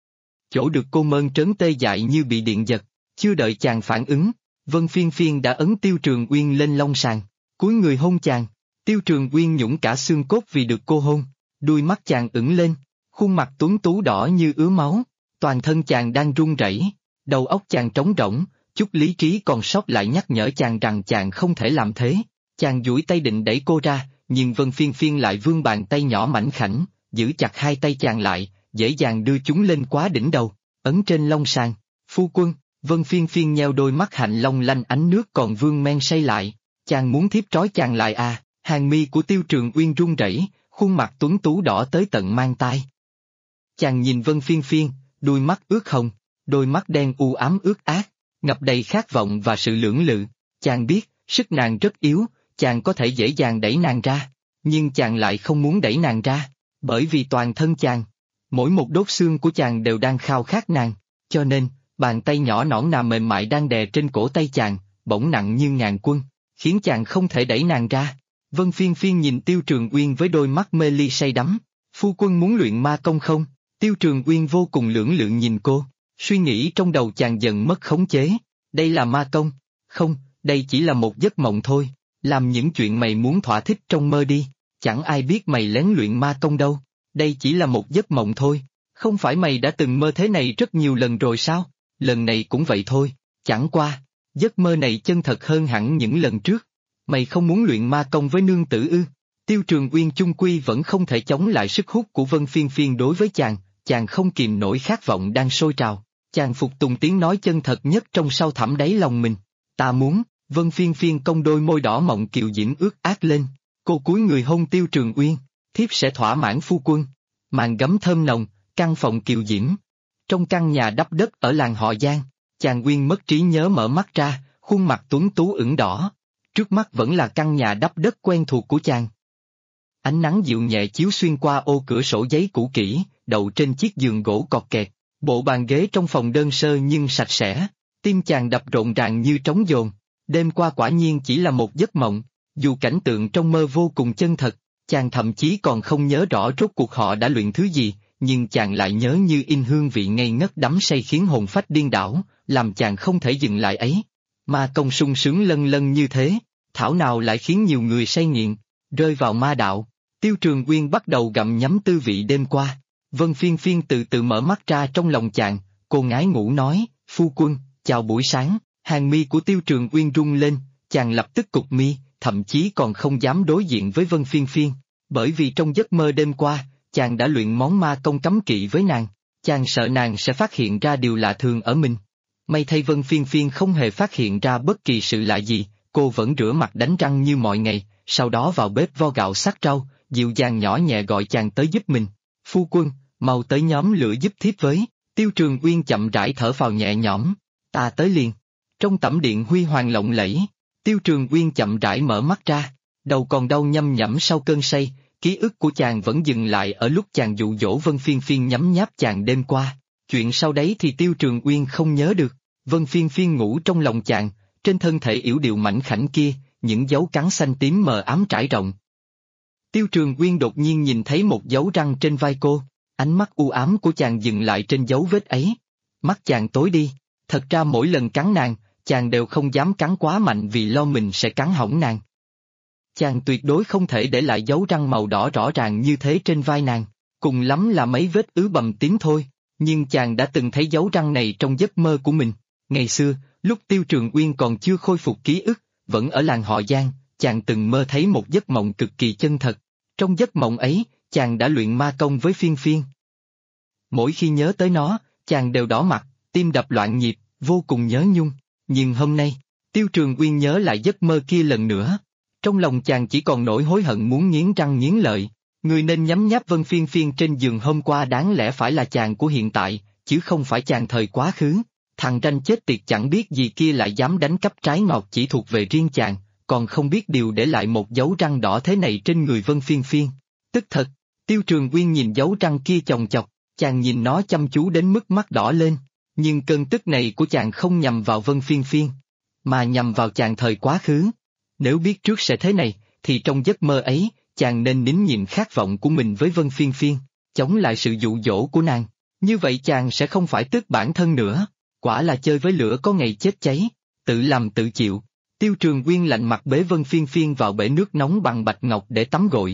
[SPEAKER 1] Chỗ được cô mơn trớn tê dại như bị điện giật, chưa đợi chàng phản ứng, Vân Phiên Phiên đã ấn Tiêu Trường Uyên lên long sàn, cúi người hôn chàng. Tiêu Trường Uyên nhũng cả xương cốt vì được cô hôn, đuôi mắt chàng ửng lên, khuôn mặt tuấn tú đỏ như ứa máu, toàn thân chàng đang run rẩy, đầu óc chàng trống rỗng, chút lý trí còn sót lại nhắc nhở chàng rằng chàng không thể làm thế. Chàng duỗi tay định đẩy cô ra, nhưng Vân Phiên Phiên lại vươn bàn tay nhỏ mảnh khảnh, giữ chặt hai tay chàng lại, dễ dàng đưa chúng lên quá đỉnh đầu, ấn trên long sàn. Phu quân, Vân Phiên Phiên nheo đôi mắt hạnh long lanh ánh nước còn vương men say lại, chàng muốn thiếp trói chàng lại à? Hàng mi của Tiêu Trường Uyên run rẩy, khuôn mặt tuấn tú đỏ tới tận mang tai. Chàng nhìn Vân Phiên Phiên, đôi mắt ướt hồng, đôi mắt đen u ám ướt át, ngập đầy khát vọng và sự lưỡng lự. Chàng biết, sức nàng rất yếu, chàng có thể dễ dàng đẩy nàng ra, nhưng chàng lại không muốn đẩy nàng ra, bởi vì toàn thân chàng, mỗi một đốt xương của chàng đều đang khao khát nàng, cho nên, bàn tay nhỏ nõn nà mềm mại đang đè trên cổ tay chàng, bỗng nặng như ngàn quân, khiến chàng không thể đẩy nàng ra. Vân Phiên Phiên nhìn Tiêu Trường Uyên với đôi mắt mê ly say đắm. Phu quân muốn luyện ma công không? Tiêu Trường Uyên vô cùng lưỡng lự nhìn cô, suy nghĩ trong đầu chàng dần mất khống chế. Đây là ma công? Không, đây chỉ là một giấc mộng thôi. Làm những chuyện mày muốn thỏa thích trong mơ đi, chẳng ai biết mày lén luyện ma công đâu. Đây chỉ là một giấc mộng thôi. Không phải mày đã từng mơ thế này rất nhiều lần rồi sao? Lần này cũng vậy thôi, chẳng qua, giấc mơ này chân thật hơn hẳn những lần trước. Mày không muốn luyện ma công với nương tử ư? Tiêu Trường Uyên chung quy vẫn không thể chống lại sức hút của Vân Phiên Phiên đối với chàng không kìm nổi khát vọng đang sôi trào, chàng phục tùng tiếng nói chân thật nhất trong sâu thẳm đáy lòng mình. Ta muốn. Vân Phiên Phiên cong đôi môi đỏ mọng kiều diễm ướt át lên, cô cúi người hôn Tiêu Trường Uyên, thiếp sẽ thỏa mãn phu quân. Màn gấm thơm nồng, căn phòng kiều diễm. Trong căn nhà đắp đất ở làng họ Giang, chàng Uyên mất trí nhớ mở mắt ra, khuôn mặt tuấn tú ửng đỏ. Trước mắt vẫn là căn nhà đắp đất quen thuộc của chàng. Ánh nắng dịu nhẹ chiếu xuyên qua ô cửa sổ giấy cũ kỹ, đậu trên chiếc giường gỗ cọt kẹt, bộ bàn ghế trong phòng đơn sơ nhưng sạch sẽ, tim chàng đập rộn ràng như trống dồn. Đêm qua quả nhiên chỉ là một giấc mộng, dù cảnh tượng trong mơ vô cùng chân thật, chàng thậm chí còn không nhớ rõ rốt cuộc họ đã luyện thứ gì, nhưng chàng lại nhớ như in hương vị ngây ngất đắm say khiến hồn phách điên đảo, làm chàng không thể dừng lại ấy. Ma công sung sướng lân lân như thế, thảo nào lại khiến nhiều người say nghiện, rơi vào ma đạo. Tiêu Trường Uyên bắt đầu gặm nhấm tư vị đêm qua. Vân Phiên Phiên từ từ mở mắt ra trong lòng chàng, cô ngái ngủ nói, phu quân, chào buổi sáng. Hàng mi của Tiêu Trường Uyên rung lên, chàng lập tức cụp mi, thậm chí còn không dám đối diện với Vân Phiên Phiên, bởi vì trong giấc mơ đêm qua, chàng đã luyện món ma công cấm kỵ với nàng, chàng sợ nàng sẽ phát hiện ra điều lạ thường ở mình. May thay Vân Phiên Phiên không hề phát hiện ra bất kỳ sự lạ gì, cô vẫn rửa mặt đánh răng như mọi ngày, sau đó vào bếp vo gạo sắc rau, dịu dàng nhỏ nhẹ gọi chàng tới giúp mình. Phu quân, mau tới nhóm lửa giúp thiếp với. Tiêu Trường Uyên chậm rãi thở phào nhẹ nhõm, ta tới liền. Trong tẩm điện huy hoàng lộng lẫy, Tiêu Trường Uyên chậm rãi mở mắt ra, đầu còn đau nhăm nhẫm sau cơn say, ký ức của chàng vẫn dừng lại ở lúc chàng dụ dỗ Vân Phiên Phiên nhấm nháp chàng đêm qua. Chuyện sau đấy thì Tiêu Trường Uyên không nhớ được. Vân Phiên Phiên ngủ trong lòng chàng, trên thân thể yểu điệu mảnh khảnh kia, những dấu cắn xanh tím mờ ám trải rộng. Tiêu Trường Uyên đột nhiên nhìn thấy một dấu răng trên vai cô, ánh mắt u ám của chàng dừng lại trên dấu vết ấy. Mắt chàng tối đi, thật ra mỗi lần cắn nàng, chàng đều không dám cắn quá mạnh vì lo mình sẽ cắn hỏng nàng. Chàng tuyệt đối không thể để lại dấu răng màu đỏ rõ ràng như thế trên vai nàng, cùng lắm là mấy vết ứ bầm tím thôi, nhưng chàng đã từng thấy dấu răng này trong giấc mơ của mình. Ngày xưa, lúc Tiêu Trường Uyên còn chưa khôi phục ký ức, vẫn ở làng họ Giang, chàng từng mơ thấy một giấc mộng cực kỳ chân thật. Trong giấc mộng ấy, chàng đã luyện ma công với Phiên Phiên. Mỗi khi nhớ tới nó, chàng đều đỏ mặt, tim đập loạn nhịp, vô cùng nhớ nhung. Nhưng hôm nay, Tiêu Trường Uyên nhớ lại giấc mơ kia lần nữa. Trong lòng chàng chỉ còn nỗi hối hận muốn nghiến răng nghiến lợi. Người nên nhấm nháp Vân Phiên Phiên trên giường hôm qua đáng lẽ phải là chàng của hiện tại, chứ không phải chàng thời quá khứ. Thằng ranh chết tiệt chẳng biết gì kia lại dám đánh cắp trái ngọt chỉ thuộc về riêng chàng, còn không biết điều để lại một dấu răng đỏ thế này trên người Vân Phiên Phiên. Tức thật, Tiêu Trường Quyên nhìn dấu răng kia chòng chọc, chàng nhìn nó chăm chú đến mức mắt đỏ lên, nhưng cơn tức này của chàng không nhằm vào Vân Phiên Phiên, mà nhằm vào chàng thời quá khứ. Nếu biết trước sẽ thế này, thì trong giấc mơ ấy, chàng nên nín nhịn khát vọng của mình với Vân Phiên Phiên, chống lại sự dụ dỗ của nàng, như vậy chàng sẽ không phải tức bản thân nữa. Quả là chơi với lửa có ngày chết cháy, tự làm tự chịu. Tiêu Trường Quyên lạnh mặt bế Vân Phiên Phiên vào bể nước nóng bằng bạch ngọc để tắm gội.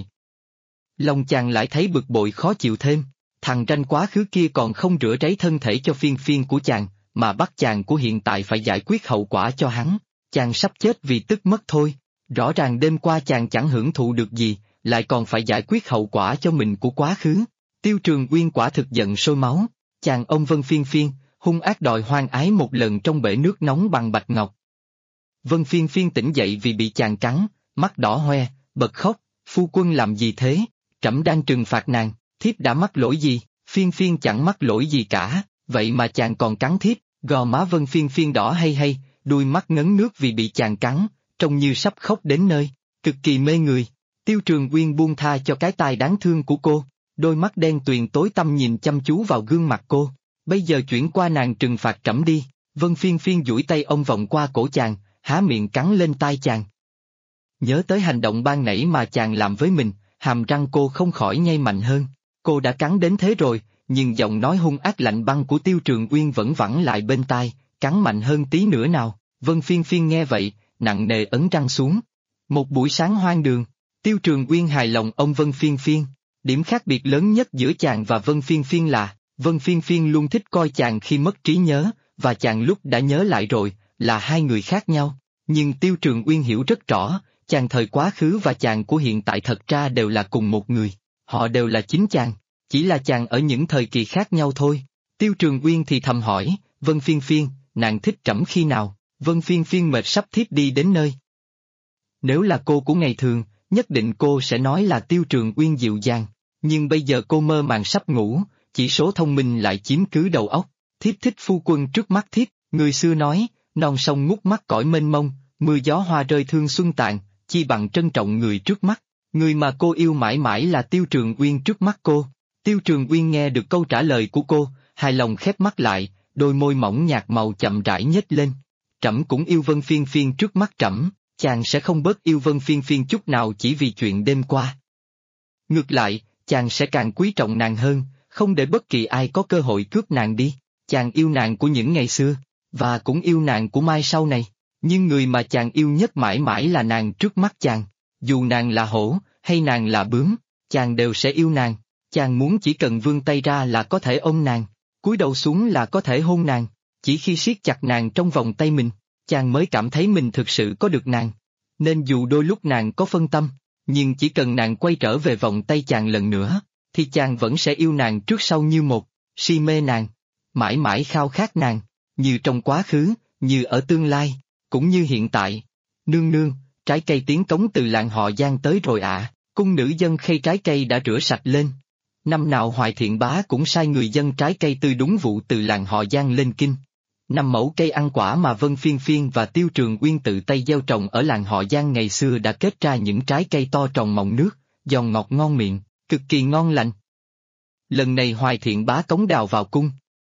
[SPEAKER 1] Lòng chàng lại thấy bực bội khó chịu thêm, thằng ranh quá khứ kia còn không rửa ráy thân thể cho Phiên Phiên của chàng, mà bắt chàng của hiện tại phải giải quyết hậu quả cho hắn. Chàng sắp chết vì tức mất thôi, rõ ràng đêm qua chàng chẳng hưởng thụ được gì, lại còn phải giải quyết hậu quả cho mình của quá khứ. Tiêu Trường Quyên quả thực giận sôi máu, chàng ôm Vân Phiên Phiên, hung ác đòi hoang ái một lần trong bể nước nóng bằng bạch ngọc. Vân Phiên Phiên tỉnh dậy vì bị chàng cắn, mắt đỏ hoe, bật khóc, phu quân làm gì thế, trẫm đang trừng phạt nàng, thiếp đã mắc lỗi gì, Phiên Phiên chẳng mắc lỗi gì cả, vậy mà chàng còn cắn thiếp, gò má Vân Phiên Phiên đỏ hay hay, đuôi mắt ngấn nước vì bị chàng cắn, trông như sắp khóc đến nơi, cực kỳ mê người. Tiêu Trường Quyên buông tha cho cái tai đáng thương của cô, đôi mắt đen tuyền tối tăm nhìn chăm chú vào gương mặt cô. Bây giờ chuyển qua nàng trừng phạt trẫm đi. Vân Phiên Phiên duỗi tay ôm vòng qua cổ chàng, há miệng cắn lên tai chàng. Nhớ tới hành động ban nãy mà chàng làm với mình, hàm răng cô không khỏi nhai mạnh hơn. Cô đã cắn đến thế rồi, nhưng giọng nói hung ác lạnh băng của Tiêu Trường Uyên vẫn vẳng lại bên tai, cắn mạnh hơn tí nữa nào. Vân Phiên Phiên nghe vậy, nặng nề ấn răng xuống. Một buổi sáng hoang đường, Tiêu Trường Uyên hài lòng ôm Vân Phiên Phiên. Điểm khác biệt lớn nhất giữa chàng và Vân Phiên Phiên là, Vân Phiên Phiên luôn thích coi chàng khi mất trí nhớ, và chàng lúc đã nhớ lại rồi, là hai người khác nhau. Nhưng Tiêu Trường Uyên hiểu rất rõ, chàng thời quá khứ và chàng của hiện tại thật ra đều là cùng một người. Họ đều là chính chàng, chỉ là chàng ở những thời kỳ khác nhau thôi. Tiêu Trường Uyên thì thầm hỏi, Vân Phiên Phiên, nàng thích trẫm khi nào? Vân Phiên Phiên mệt sắp thiếp đi đến nơi. Nếu là cô của ngày thường, nhất định cô sẽ nói là Tiêu Trường Uyên dịu dàng, nhưng bây giờ cô mơ màng sắp ngủ, chỉ số thông minh lại chiếm cứ đầu óc. Thiếp thích phu quân trước mắt thiếp, người xưa nói, non sông ngút mắt cõi mênh mông, mưa gió hoa rơi thương xuân tàn, chi bằng trân trọng người trước mắt. Người mà cô yêu mãi mãi là Tiêu Trường Uyên trước mắt cô. Tiêu Trường Uyên nghe được câu trả lời của cô, hài lòng khép mắt lại, đôi môi mỏng nhạt màu chậm rãi nhếch lên. Trẫm cũng yêu Vân Phiên Phiên trước mắt trẫm, chàng sẽ không bớt yêu Vân Phiên Phiên chút nào chỉ vì chuyện đêm qua. Ngược lại, chàng sẽ càng quý trọng nàng hơn, không để bất kỳ ai có cơ hội cướp nàng đi. Chàng yêu nàng của những ngày xưa, và cũng yêu nàng của mai sau này, nhưng người mà chàng yêu nhất mãi mãi là nàng trước mắt chàng. Dù nàng là hổ, hay nàng là bướm, chàng đều sẽ yêu nàng. Chàng muốn chỉ cần vươn tay ra là có thể ôm nàng, cúi đầu xuống là có thể hôn nàng. Chỉ khi siết chặt nàng trong vòng tay mình, chàng mới cảm thấy mình thực sự có được nàng. Nên dù đôi lúc nàng có phân tâm, nhưng chỉ cần nàng quay trở về vòng tay chàng lần nữa, thì chàng vẫn sẽ yêu nàng trước sau như một, si mê nàng, mãi mãi khao khát nàng, như trong quá khứ, như ở tương lai, cũng như hiện tại. Nương nương, trái cây tiến cống từ làng họ Giang tới rồi ạ. Cung nữ dân khay trái cây đã rửa sạch lên. Năm nào Hoài Thiện Bá cũng sai người dân trái cây tươi đúng vụ từ làng họ Giang lên kinh. 5 mẫu cây ăn quả mà Vân Phiên Phiên và Tiêu Trường Uyên tự tay gieo trồng ở làng họ Giang ngày xưa đã kết ra những trái cây to tròn mọng nước, giòn ngọt ngon miệng, cực kỳ ngon lành. Lần này Hoài Thiện Bá cống đào vào cung.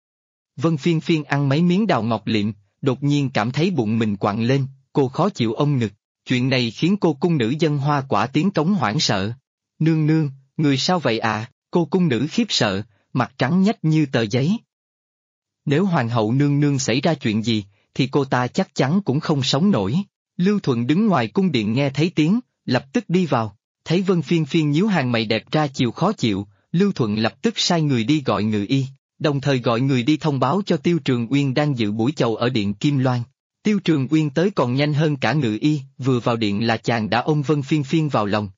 [SPEAKER 1] Vân Phiên Phiên ăn mấy miếng đào ngọt liệm, đột nhiên cảm thấy bụng mình quặn lên, cô khó chịu ôm ngực. Chuyện này khiến cô cung nữ dân hoa quả tiến cống hoảng sợ. Nương nương, người sao vậy à? Cô cung nữ khiếp sợ, mặt trắng nhách như tờ giấy. Nếu hoàng hậu nương nương xảy ra chuyện gì, thì cô ta chắc chắn cũng không sống nổi. Lưu Thuận đứng ngoài cung điện nghe thấy tiếng, lập tức đi vào, thấy Vân Phiên Phiên nhíu hàng mày đẹp ra chiều khó chịu, Lưu Thuận lập tức sai người đi gọi ngự y, đồng thời gọi người đi thông báo cho Tiêu Trường Uyên đang dự buổi chầu ở điện Kim Loan. Tiêu Trường Uyên tới còn nhanh hơn cả ngự y, vừa vào điện là chàng đã ôm Vân Phiên Phiên vào lòng.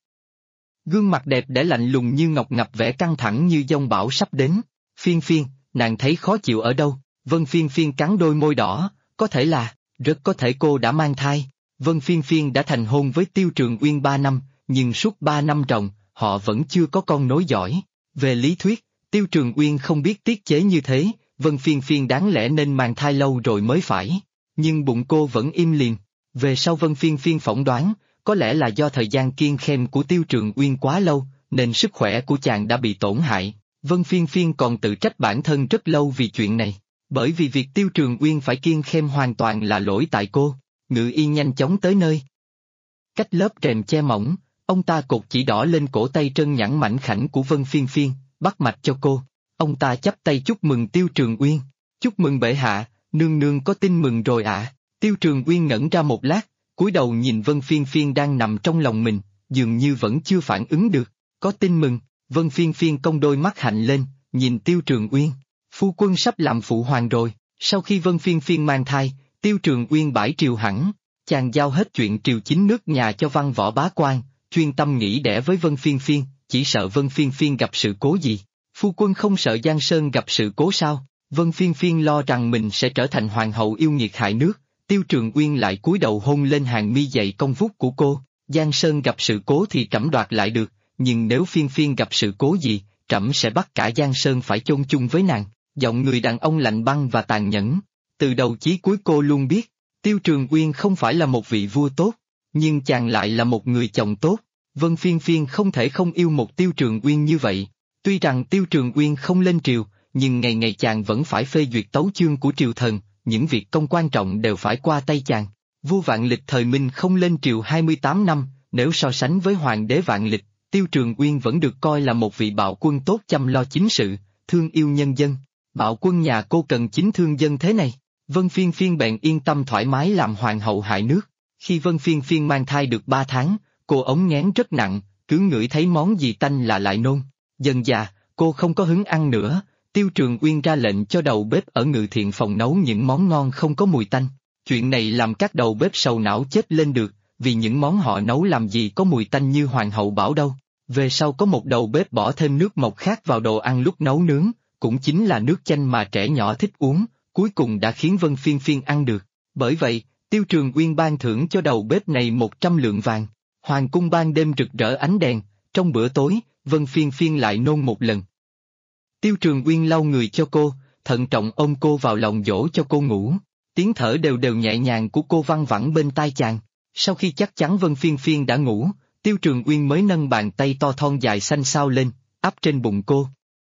[SPEAKER 1] Gương mặt đẹp để lạnh lùng như ngọc ngập vẻ căng thẳng như giông bão sắp đến. Phiên Phiên, nàng thấy khó chịu ở đâu? Vân Phiên Phiên cắn đôi môi đỏ, có thể là, rất có thể cô đã mang thai. Vân Phiên Phiên đã thành hôn với Tiêu Trường Uyên 3 năm, nhưng suốt 3 năm ròng, họ vẫn chưa có con nối dõi. Về lý thuyết, Tiêu Trường Uyên không biết tiết chế như thế, Vân Phiên Phiên đáng lẽ nên mang thai lâu rồi mới phải. Nhưng bụng cô vẫn im lìm. Về sau Vân Phiên Phiên phỏng đoán, có lẽ là do thời gian kiêng khem của Tiêu Trường Uyên quá lâu, nên sức khỏe của chàng đã bị tổn hại. Vân Phiên Phiên còn tự trách bản thân rất lâu vì chuyện này. Bởi vì việc Tiêu Trường Uyên phải kiêng khem hoàn toàn là lỗi tại cô. Ngự y nhanh chóng tới nơi. Cách lớp rèm che mỏng, ông ta cột chỉ đỏ lên cổ tay trơn nhẵn mảnh khảnh của Vân Phiên Phiên, bắt mạch cho cô. Ông ta chắp tay chúc mừng Tiêu Trường Uyên. Chúc mừng bệ hạ, nương nương có tin mừng rồi ạ. Tiêu Trường Uyên ngẩn ra một lát, cúi đầu nhìn Vân Phiên Phiên đang nằm trong lòng mình, dường như vẫn chưa phản ứng được. Có tin mừng, Vân Phiên Phiên cong đôi mắt hạnh lên, nhìn Tiêu Trường Uyên. Phu quân sắp làm phụ hoàng rồi. Sau khi Vân Phiên Phiên mang thai, Tiêu Trường Uyên bãi triều hẳn, chàng giao hết chuyện triều chính nước nhà cho văn võ bá quan, chuyên tâm nghĩ đẻ với Vân Phiên Phiên, chỉ sợ Vân Phiên Phiên gặp sự cố gì. Phu quân không sợ Giang Sơn gặp sự cố sao? Vân Phiên Phiên lo rằng mình sẽ trở thành hoàng hậu yêu nghiệt hại nước, Tiêu Trường Uyên lại cúi đầu hôn lên hàng mi dày cong vút của cô. Giang Sơn gặp sự cố thì trẫm đoạt lại được, nhưng nếu Phiên Phiên gặp sự cố gì, trẫm sẽ bắt cả Giang Sơn phải chôn chung với nàng. Giọng người đàn ông lạnh băng và tàn nhẫn. Từ đầu chí cuối cô luôn biết, Tiêu Trường Uyên không phải là một vị vua tốt, nhưng chàng lại là một người chồng tốt. Vân Phiên Phiên không thể không yêu một Tiêu Trường Uyên như vậy. Tuy rằng Tiêu Trường Uyên không lên triều, nhưng ngày ngày chàng vẫn phải phê duyệt tấu chương của triều thần, những việc công quan trọng đều phải qua tay chàng. Vua Vạn Lịch thời Minh không lên triều 28 năm, nếu so sánh với Hoàng đế Vạn Lịch, Tiêu Trường Uyên vẫn được coi là một vị bạo quân tốt chăm lo chính sự, thương yêu nhân dân. Bạo quân nhà cô cần chính thương dân thế này. Vân Phiên Phiên bèn yên tâm thoải mái làm hoàng hậu hại nước. Khi Vân Phiên Phiên mang thai được 3 tháng, cô ống nghén rất nặng, cứ ngửi thấy món gì tanh là lại nôn. Dần dà, cô không có hứng ăn nữa. Tiêu Trường Uyên ra lệnh cho đầu bếp ở Ngự Thiện phòng nấu những món ngon không có mùi tanh. Chuyện này làm các đầu bếp sầu não chết lên được, vì những món họ nấu làm gì có mùi tanh như hoàng hậu bảo đâu. Về sau có một đầu bếp bỏ thêm nước mộc khác vào đồ ăn lúc nấu nướng, cũng chính là nước chanh mà trẻ nhỏ thích uống, cuối cùng đã khiến Vân Phiên Phiên ăn được. Bởi vậy, Tiêu Trường Uyên ban thưởng cho đầu bếp này 100 lượng vàng. Hoàng cung ban đêm rực rỡ ánh đèn, trong bữa tối, Vân Phiên Phiên lại nôn một lần. Tiêu Trường Uyên lau người cho cô, thận trọng ôm cô vào lòng dỗ cho cô ngủ. Tiếng thở đều đều nhẹ nhàng của cô văng vẳng bên tai chàng. Sau khi chắc chắn Vân Phiên Phiên đã ngủ, Tiêu Trường Uyên mới nâng bàn tay to thon dài xanh xao lên, áp trên bụng cô.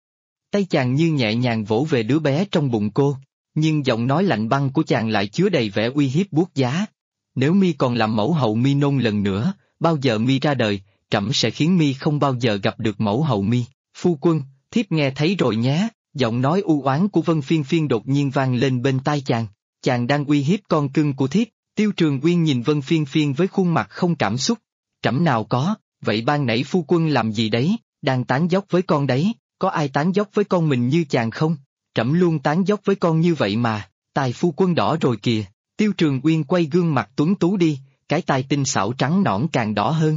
[SPEAKER 1] Tay chàng như nhẹ nhàng vỗ về đứa bé trong bụng cô, nhưng giọng nói lạnh băng của chàng lại chứa đầy vẻ uy hiếp buốt giá. Nếu mi còn làm mẫu hậu mi nôn lần nữa, bao giờ mi ra đời, trẫm sẽ khiến mi không bao giờ gặp được mẫu hậu mi. Phu quân, thiếp nghe thấy rồi nhé. Giọng nói u oán của Vân Phiên Phiên đột nhiên vang lên bên tai chàng. Chàng đang uy hiếp con cưng của thiếp. Tiêu Trường Uyên nhìn Vân Phiên Phiên với khuôn mặt không cảm xúc. Trẫm nào có, vậy ban nãy phu quân làm gì đấy, đang tán dóc với con đấy, có ai tán dóc với con mình như chàng không? Trẫm luôn tán dóc với con như vậy mà, tai phu quân đỏ rồi kìa. Tiêu Trường Uyên quay gương mặt tuấn tú đi, cái tai tinh xảo trắng nõn càng đỏ hơn.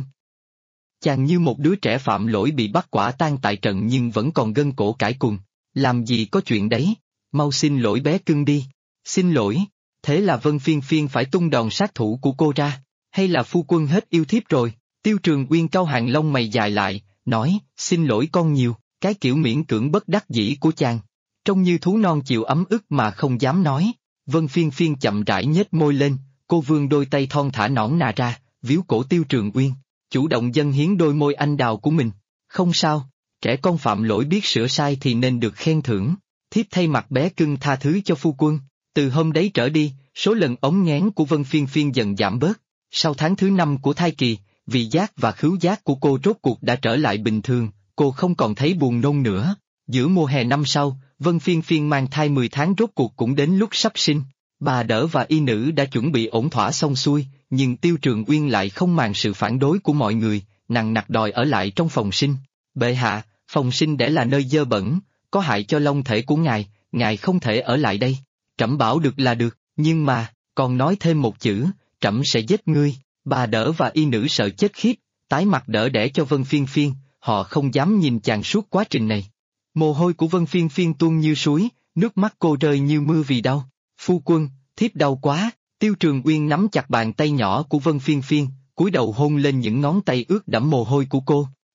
[SPEAKER 1] Chàng như một đứa trẻ phạm lỗi bị bắt quả tang tại trận nhưng vẫn còn gân cổ cãi cùn. Làm gì có chuyện đấy, mau xin lỗi bé cưng đi. Xin lỗi, thế là Vân Phiên Phiên phải tung đòn sát thủ của cô ra, hay là phu quân hết yêu thiếp rồi? Tiêu Trường Uyên cau hàng lông mày dài lại, nói, xin lỗi con nhiều, cái kiểu miễn cưỡng bất đắc dĩ của chàng. Trông như thú non chịu ấm ức mà không dám nói. Vân Phiên Phiên chậm rãi nhếch môi lên, cô vươn đôi tay thon thả nõn nà ra, víu cổ Tiêu Trường Uyên, chủ động dâng hiến đôi môi anh đào của mình. Không sao, trẻ con phạm lỗi biết sửa sai thì nên được khen thưởng. Thiếp thay mặt bé cưng tha thứ cho phu quân. Từ hôm đấy trở đi, số lần ống nghén của Vân Phiên Phiên dần giảm bớt. Sau tháng thứ 5 của thai kỳ, vị giác và khứu giác của cô rốt cuộc đã trở lại bình thường, cô không còn thấy buồn nôn nữa. Giữa mùa hè năm sau, Vân Phiên Phiên mang thai 10 tháng rốt cuộc cũng đến lúc sắp sinh. Bà đỡ và y nữ đã chuẩn bị ổn thỏa xong xuôi, nhưng Tiêu Trường Uyên lại không màng sự phản đối của mọi người, nằng nặc đòi ở lại trong phòng sinh. Bệ hạ, phòng sinh để là nơi dơ bẩn, có hại cho long thể của ngài không thể ở lại đây. Trẫm bảo được là được, nhưng mà, còn nói thêm một chữ, trẫm sẽ giết ngươi. Bà đỡ và y nữ sợ chết khiếp, tái mặt đỡ đẻ cho Vân Phiên Phiên, họ không dám nhìn chàng suốt quá trình này. Mồ hôi của Vân Phiên Phiên tuôn như suối, nước mắt cô rơi như mưa vì đau. Phu quân, thiếp đau quá. Tiêu Trường Uyên nắm chặt bàn tay nhỏ của Vân Phiên Phiên, cúi đầu hôn lên những ngón tay ướt đẫm mồ hôi của cô.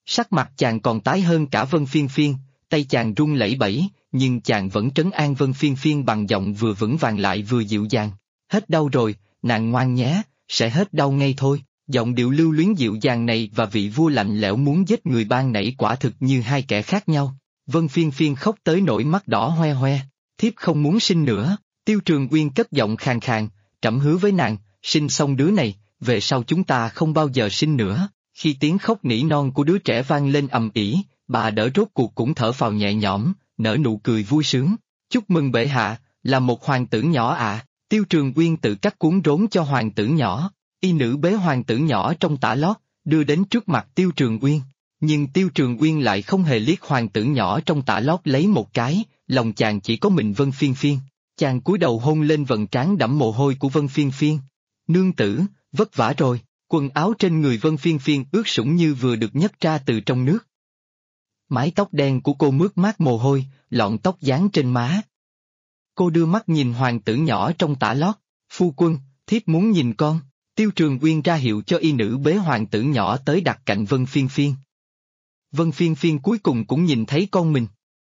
[SPEAKER 1] Sắc mặt chàng còn tái hơn cả Vân Phiên Phiên, tay chàng run lẩy bẩy, nhưng chàng vẫn trấn an Vân Phiên Phiên bằng giọng vừa vững vàng lại vừa dịu dàng. Hết đau rồi, nàng ngoan nhé, sẽ hết đau ngay thôi. Giọng điệu lưu luyến dịu dàng này và vị vua lạnh lẽo muốn giết người ban nãy quả thực như hai kẻ khác nhau. Vân Phiên Phiên khóc tới nỗi mắt đỏ hoe hoe, thiếp không muốn sinh nữa. Tiêu Trường Uyên cất giọng khàn khàn, trẫm hứa với nàng, sinh xong đứa này, về sau chúng ta không bao giờ sinh nữa. Khi tiếng khóc nỉ non của đứa trẻ vang lên ầm ĩ, bà đỡ rốt cuộc cũng thở phào nhẹ nhõm, nở nụ cười vui sướng. Chúc mừng bệ hạ, là một hoàng tử nhỏ ạ. Tiêu Trường Uyên tự cắt cuốn rốn cho hoàng tử nhỏ. Y nữ bế hoàng tử nhỏ trong tã lót, đưa đến trước mặt Tiêu Trường Uyên. Nhưng Tiêu Trường Uyên lại không hề liếc hoàng tử nhỏ trong tã lót lấy một cái, lòng chàng chỉ có mình Vân Phiên Phiên. Chàng cúi đầu hôn lên vầng trán đẫm mồ hôi của Vân Phiên Phiên. Nương tử, vất vả rồi. Quần áo trên người Vân Phiên Phiên ướt sũng như vừa được nhấc ra từ trong nước. Mái tóc đen của cô mướt mát mồ hôi, lọn tóc dán trên má. Cô đưa mắt nhìn hoàng tử nhỏ trong tã lót. Phu quân, thiếp muốn nhìn con. Tiêu Trường Uyên ra hiệu cho y nữ bế hoàng tử nhỏ tới đặt cạnh Vân Phiên Phiên. Vân Phiên Phiên cuối cùng cũng nhìn thấy con mình.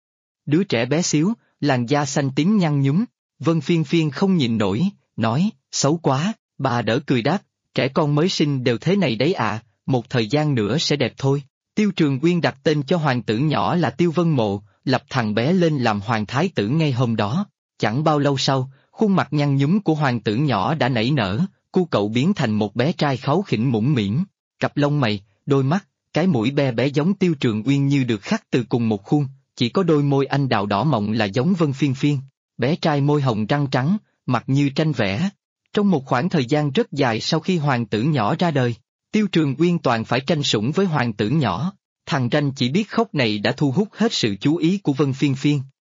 [SPEAKER 1] Đứa trẻ bé xíu, làn da xanh tím nhăn nhúm. Vân Phiên Phiên không nhìn nổi, nói, xấu quá. Bà đỡ cười đáp, trẻ con mới sinh đều thế này đấy ạ, một thời gian nữa sẽ đẹp thôi. Tiêu Trường Uyên đặt tên cho hoàng tử nhỏ là Tiêu Vân Mộ, lập thằng bé lên làm hoàng thái tử ngay hôm đó. Chẳng bao lâu sau, khuôn mặt nhăn nhúm của hoàng tử nhỏ đã nảy nở, cu cậu biến thành một bé trai kháu khỉnh mũm mĩm, cặp lông mày, đôi mắt, cái mũi be bé giống Tiêu Trường Uyên như được khắc từ cùng một khuôn, chỉ có đôi môi anh đào đỏ mọng là giống Vân Phiên Phiên. Bé trai môi hồng răng trắng, mặt như tranh vẽ. Trong một khoảng thời gian rất dài sau khi hoàng tử nhỏ ra đời, Tiêu Trường Uyên toàn phải tranh sủng với hoàng tử nhỏ. Thằng ranh chỉ biết khóc này đã thu hút hết sự chú ý của Vân Phiên Phiên.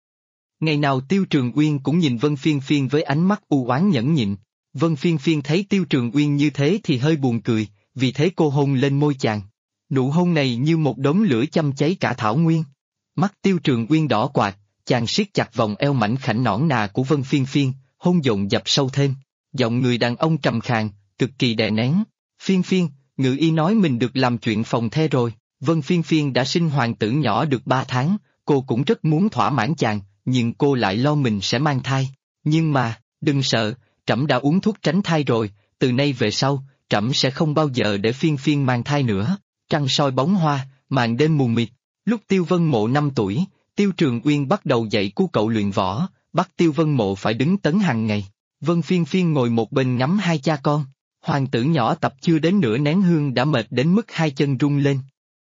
[SPEAKER 1] Ngày nào Tiêu Trường Uyên cũng nhìn Vân Phiên Phiên với ánh mắt u oán nhẫn nhịn. Vân Phiên Phiên thấy Tiêu Trường Uyên như thế thì hơi buồn cười, vì thế cô hôn lên môi chàng. Nụ hôn này như một đốm lửa châm cháy cả thảo nguyên. Mắt Tiêu Trường Uyên đỏ quạt, chàng siết chặt vòng eo mảnh khảnh nõn nà của Vân Phiên Phiên, hôn dồn dập sâu thêm. Giọng người đàn ông trầm khàn, cực kỳ đè nén. Phiên Phiên, ngự y nói mình được làm chuyện phòng the rồi. Vân Phiên Phiên đã sinh hoàng tử nhỏ được 3 tháng, cô cũng rất muốn thỏa mãn chàng, nhưng cô lại lo mình sẽ mang thai. Nhưng mà, đừng sợ, trẫm đã uống thuốc tránh thai rồi, từ nay về sau, trẫm sẽ không bao giờ để Phiên Phiên mang thai nữa. Trăng soi bóng hoa, màn đêm mù mịt. Lúc Tiêu Vân Mộ 5 tuổi, Tiêu Trường Uyên bắt đầu dạy cu cậu luyện võ, bắt Tiêu Vân Mộ phải đứng tấn hàng ngày. Vân Phiên Phiên ngồi một bên ngắm hai cha con. Hoàng tử nhỏ tập chưa đến nửa nén hương đã mệt đến mức hai chân rung lên.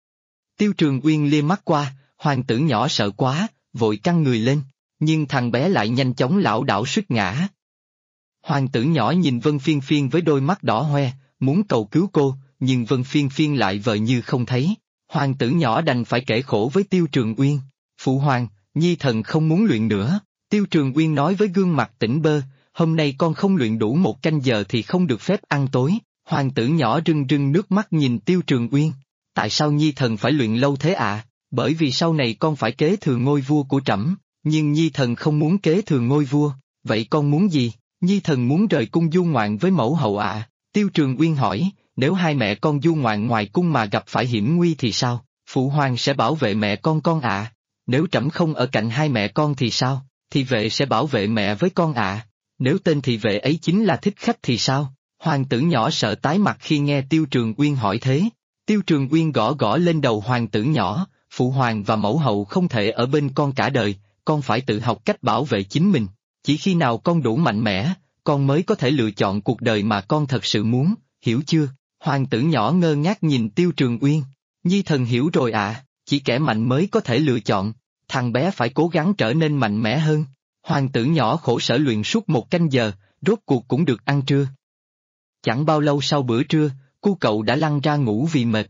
[SPEAKER 1] Tiêu Trường Uyên lia mắt qua, hoàng tử nhỏ sợ quá, vội căng người lên, nhưng thằng bé lại nhanh chóng lảo đảo suýt ngã. Hoàng tử nhỏ nhìn Vân Phiên Phiên với đôi mắt đỏ hoe, muốn cầu cứu cô, nhưng Vân Phiên Phiên lại vờ như không thấy. Hoàng tử nhỏ đành phải kể khổ với Tiêu Trường Uyên. Phụ hoàng, nhi thần không muốn luyện nữa. Tiêu Trường Uyên nói với gương mặt tỉnh bơ, hôm nay con không luyện đủ 1 canh giờ thì không được phép ăn tối. Hoàng tử nhỏ rưng rưng nước mắt nhìn Tiêu Trường Uyên. Tại sao nhi thần phải luyện lâu thế ạ? Bởi vì sau này con phải kế thừa ngôi vua của trẫm, nhưng nhi thần không muốn kế thừa ngôi vua. Vậy con muốn gì? Nhi thần muốn rời cung du ngoạn với mẫu hậu ạ. Tiêu Trường Uyên hỏi, nếu hai mẹ con du ngoạn ngoài cung mà gặp phải hiểm nguy thì sao? Phụ hoàng sẽ bảo vệ mẹ con ạ. Nếu trẫm không ở cạnh hai mẹ con thì sao? Thị vệ sẽ bảo vệ mẹ với con ạ. Nếu tên thị vệ ấy chính là thích khách thì sao? Hoàng tử nhỏ sợ tái mặt khi nghe Tiêu Trường Uyên hỏi thế. Tiêu Trường Uyên gõ gõ lên đầu hoàng tử nhỏ, phụ hoàng và mẫu hậu không thể ở bên con cả đời, con phải tự học cách bảo vệ chính mình. Chỉ khi nào con đủ mạnh mẽ, con mới có thể lựa chọn cuộc đời mà con thật sự muốn, hiểu chưa? Hoàng tử nhỏ ngơ ngác nhìn Tiêu Trường Uyên. Nhi thần hiểu rồi ạ, chỉ kẻ mạnh mới có thể lựa chọn, thằng bé phải cố gắng trở nên mạnh mẽ hơn. Hoàng tử nhỏ khổ sở luyện suốt 1 canh giờ, rốt cuộc cũng được ăn trưa. Chẳng bao lâu sau bữa trưa, cu cậu đã lăn ra ngủ vì mệt.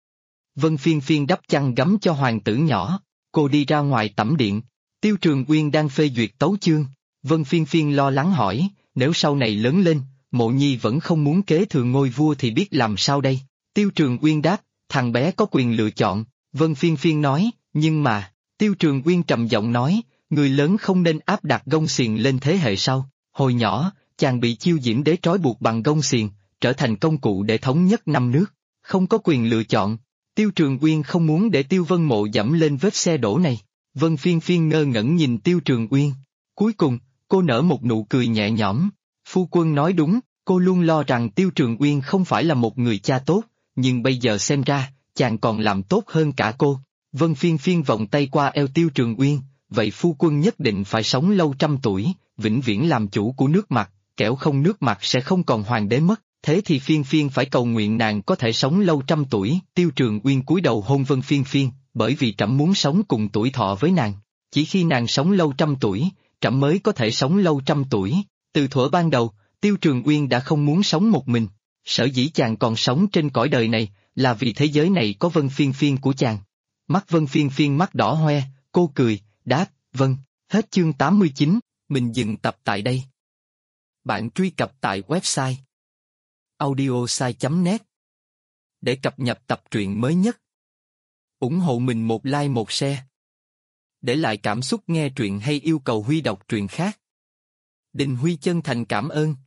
[SPEAKER 1] Vân Phiên Phiên đắp chăn gấm cho hoàng tử nhỏ, cô đi ra ngoài tẩm điện. Tiêu Trường Uyên đang phê duyệt tấu chương. Vân Phiên Phiên lo lắng hỏi, nếu sau này lớn lên, Mộ Nhi vẫn không muốn kế thừa ngôi vua thì biết làm sao đây? Tiêu Trường Uyên đáp, thằng bé có quyền lựa chọn. Vân Phiên Phiên nói, nhưng mà, Tiêu Trường Uyên trầm giọng nói, người lớn không nên áp đặt gông xiềng lên thế hệ sau. Hồi nhỏ, chàng bị Chiêu Diễm Đế trói buộc bằng gông xiềng, trở thành công cụ để thống nhất 5 nước, không có quyền lựa chọn. Tiêu Trường Uyên không muốn để Tiêu Vân Mộ dẫm lên vết xe đổ này. Vân Phiên Phiên ngơ ngẩn nhìn Tiêu Trường Uyên. Cuối cùng, cô nở một nụ cười nhẹ nhõm. Phu quân nói đúng, cô luôn lo rằng Tiêu Trường Uyên không phải là một người cha tốt, nhưng bây giờ xem ra, chàng còn làm tốt hơn cả cô. Vân Phiên Phiên vòng tay qua eo Tiêu Trường Uyên, vậy phu quân nhất định phải sống lâu trăm tuổi, vĩnh viễn làm chủ của nước mặt, kẻo không nước mặt sẽ không còn hoàng đế mất. Thế thì Phiên Phiên phải cầu nguyện nàng có thể sống lâu trăm tuổi. Tiêu Trường Uyên cúi đầu hôn Vân Phiên Phiên, bởi vì trẫm muốn sống cùng tuổi thọ với nàng. Chỉ khi nàng sống lâu trăm tuổi, trẫm mới có thể sống lâu trăm tuổi. Từ thuở ban đầu, Tiêu Trường Uyên đã không muốn sống một mình. Sở dĩ chàng còn sống trên cõi đời này, là vì thế giới này có Vân Phiên Phiên của chàng. Mắt Vân Phiên Phiên mắt đỏ hoe, cô cười, đáp, vâng. Hết chương 89, mình dừng tập tại đây. Bạn truy cập tại website audiosai.net để cập nhật tập truyện mới nhất. Ủng hộ mình một like một share. Để lại cảm xúc nghe truyện hay yêu cầu Huy đọc truyện khác. Đình Huy chân thành cảm ơn.